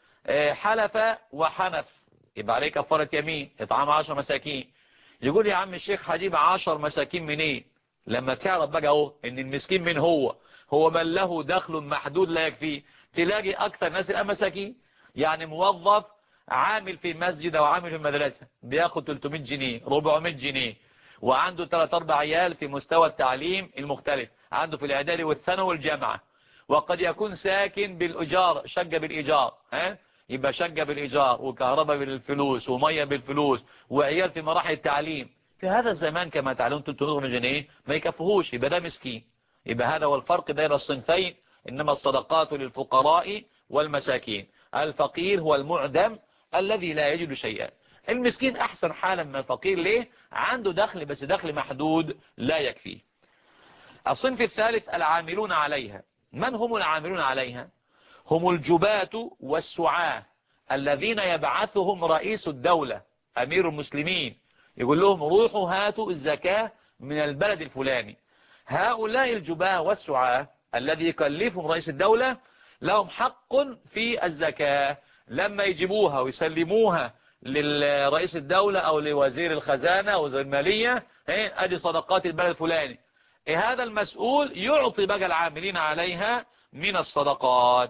حلف وحنف، يبقى عليه كفارة يمين اطعام 10 مساكين. يقول: يا عم الشيخ هجيب 10 مساكين منين؟ لما تعرف بقى اهو ان المسكين من هو من له دخل محدود لا يكفيه. تلاقي اكثر ناس مساكين، يعني موظف عامل في مسجد او عامل في مدرسة بياخد 300 جنيه 400 جنيه، وعنده 3-4 عيال في مستوى التعليم المختلف، عنده في الاعدادي والثانوي والجامعة، وقد يكون ساكن بالإيجار، شقة بالإيجار، يبقى شقة بالإيجار وكهرباء بالفلوس ومية بالفلوس وعيال في مراحل التعليم. في هذا الزمان كما تعلمون 300 جنيه ما يكفهوش، يبقى ده مسكين. يبقى هذا هو الفرق بين الصنفين، إنما الصدقات للفقراء والمساكين. الفقير هو المعدم الذي لا يجد شيئا. المسكين أحسن حالا من الفقير. ليه؟ عنده دخل بس دخل محدود لا يكفيه. الصنف الثالث العاملون عليها. من هم العاملون عليها؟ هم الجباة والسعاة الذين يبعثهم رئيس الدولة أمير المسلمين، يقول لهم روحوا هاتوا الزكاة من البلد الفلاني. هؤلاء الجباة والسعاة الذي يكلفهم رئيس الدولة لهم حق في الزكاة، لما يجيبوها ويسلموها للرئيس الدولة أو لوزير الخزانة أو وزير المالية، أدي صدقات البلد الفلاني، هذا المسؤول يعطي بقى العاملين عليها من الصدقات.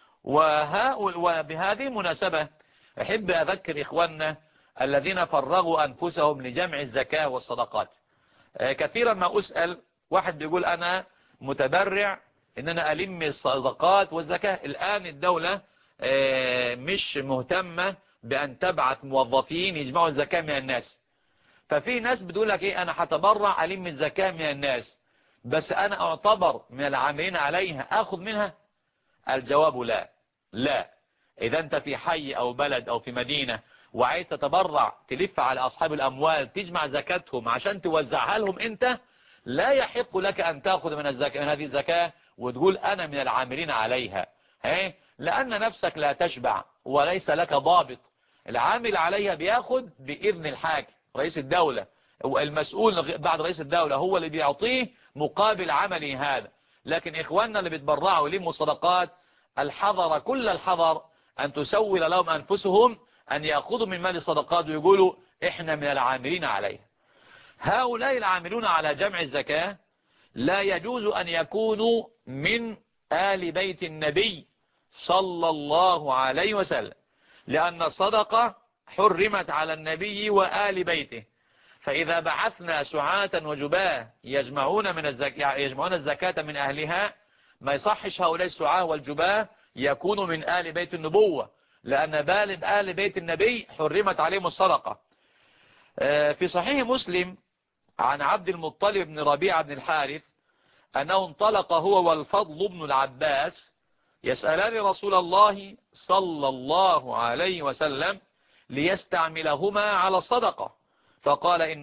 وبهذه المناسبة أحب أذكر إخواننا الذين فرغوا أنفسهم لجمع الزكاة والصدقات. كثيرا ما أسأل واحد بيقول أنا متبرع إن أنا ألم الصدقات والزكاة. الآن الدولة مش مهتمة بأن تبعث موظفين يجمعوا الزكاة من الناس. ففي ناس بتقول لك إيه، أنا هتبرع ألم الزكاة من الناس بس أنا أعتبر من العاملين عليها أخذ منها. الجواب لا. لا، إذا أنت في حي أو بلد أو في مدينة وعايز تتبرع تلف على أصحاب الأموال تجمع زكاتهم عشان توزعها لهم أنت، لا يحق لك أن تأخذ من هذه الزكاة وتقول أنا من العاملين عليها، لأن نفسك لا تشبع وليس لك ضابط. العامل عليها بياخذ بإذن الحاكم رئيس الدولة، المسؤول بعد رئيس الدولة هو اللي بيعطيه مقابل عمله هذا. لكن إخواننا اللي بيتبرعوا يلموا صدقات، الحذر كل الحذر أن تسول لهم أنفسهم أن يأخذوا من مال الصدقات ويقولوا إحنا من العاملين عليها. هؤلاء العاملون على جمع الزكاة لا يجوز أن يكونوا من آل بيت النبي صلى الله عليه وسلم، لأن الصدقة حرمت على النبي وآل بيته. فإذا بعثنا سعاة وجباه يجمعون الزكاة من أهلها، ما يصحش هؤلاء السعاة والجباه يكونوا من آل بيت النبوة، لأن آل بيت النبي حرمت عليهم الصدقة. في صحيح مسلم عن عبد المطلب بن ربيعة بن الحارث أنه انطلق هو والفضل بن العباس يسألان رسول الله صلى الله عليه وسلم ليستعملهما على الصدقة، فقال إن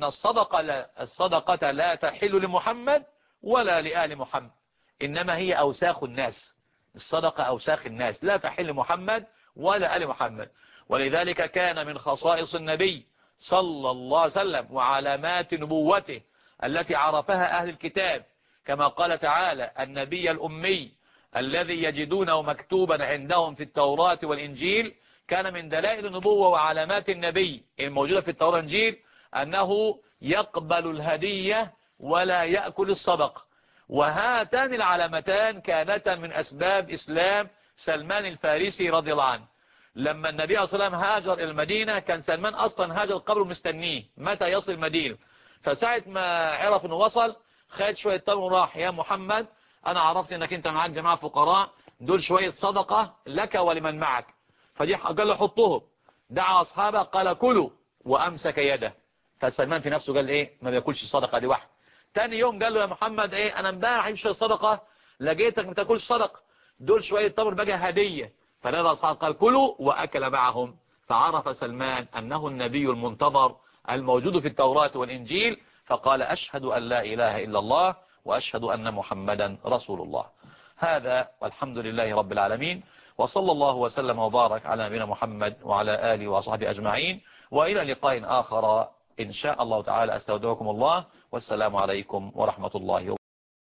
الصدقة لا تحل لمحمد ولا لآل محمد، إنما هي أوساخ الناس. الصدقة أوساخ الناس لا تحل محمد ولا آل محمد. ولذلك كان من خصائص النبي صلى الله عليه وسلم وعلامات نبوته التي عرفها أهل الكتاب، كما قال تعالى النبي الأمي الذي يجدونه مكتوبا عندهم في التوراة والإنجيل، كان من دلائل النبوة وعلامات النبي الموجودة في التوراة والإنجيل أنه يقبل الهدية ولا يأكل الصدقة. وهاتان العلامتان كانتا من أسباب إسلام سلمان الفارسي رضي الله عنه. لما النبي صلى الله عليه وسلم هاجر إلى المدينة كان سلمان أصلا هاجر قبله مستنيه متى يصل المدينة، فساعة ما عرف أنه وصل خد شوية تمر وراح، يا محمد أنا عرفت أنك أنت معاك جماعة فقراء، دول شوية صدقة لك ولمن معك. فدي قال له حطهم، دعا أصحابه قال كلوا وأمسك يده. فسلمان في نفسه قال إيه، ما بياكلش صدقة دي واحد. تاني يوم قال له يا محمد إيه، أنا امبارح شوية صدقة لقيتك ما تاكلش صدقة، دول شوية تمر بقى هدية. فنادى أصحابه قال كلوا وأكل معهم. فعرف سلمان أنه النبي المنتظر الموجود في التوراة والإنجيل، فقال أشهد أن لا إله إلا الله وأشهد أن محمدا رسول الله. هذا والحمد لله رب العالمين، وصلى الله وسلم وبارك على نبينا محمد وعلى آله وصحبه أجمعين، وإلى لقاء آخر إن شاء الله تعالى. أستودعكم الله والسلام عليكم ورحمة الله وبركاته.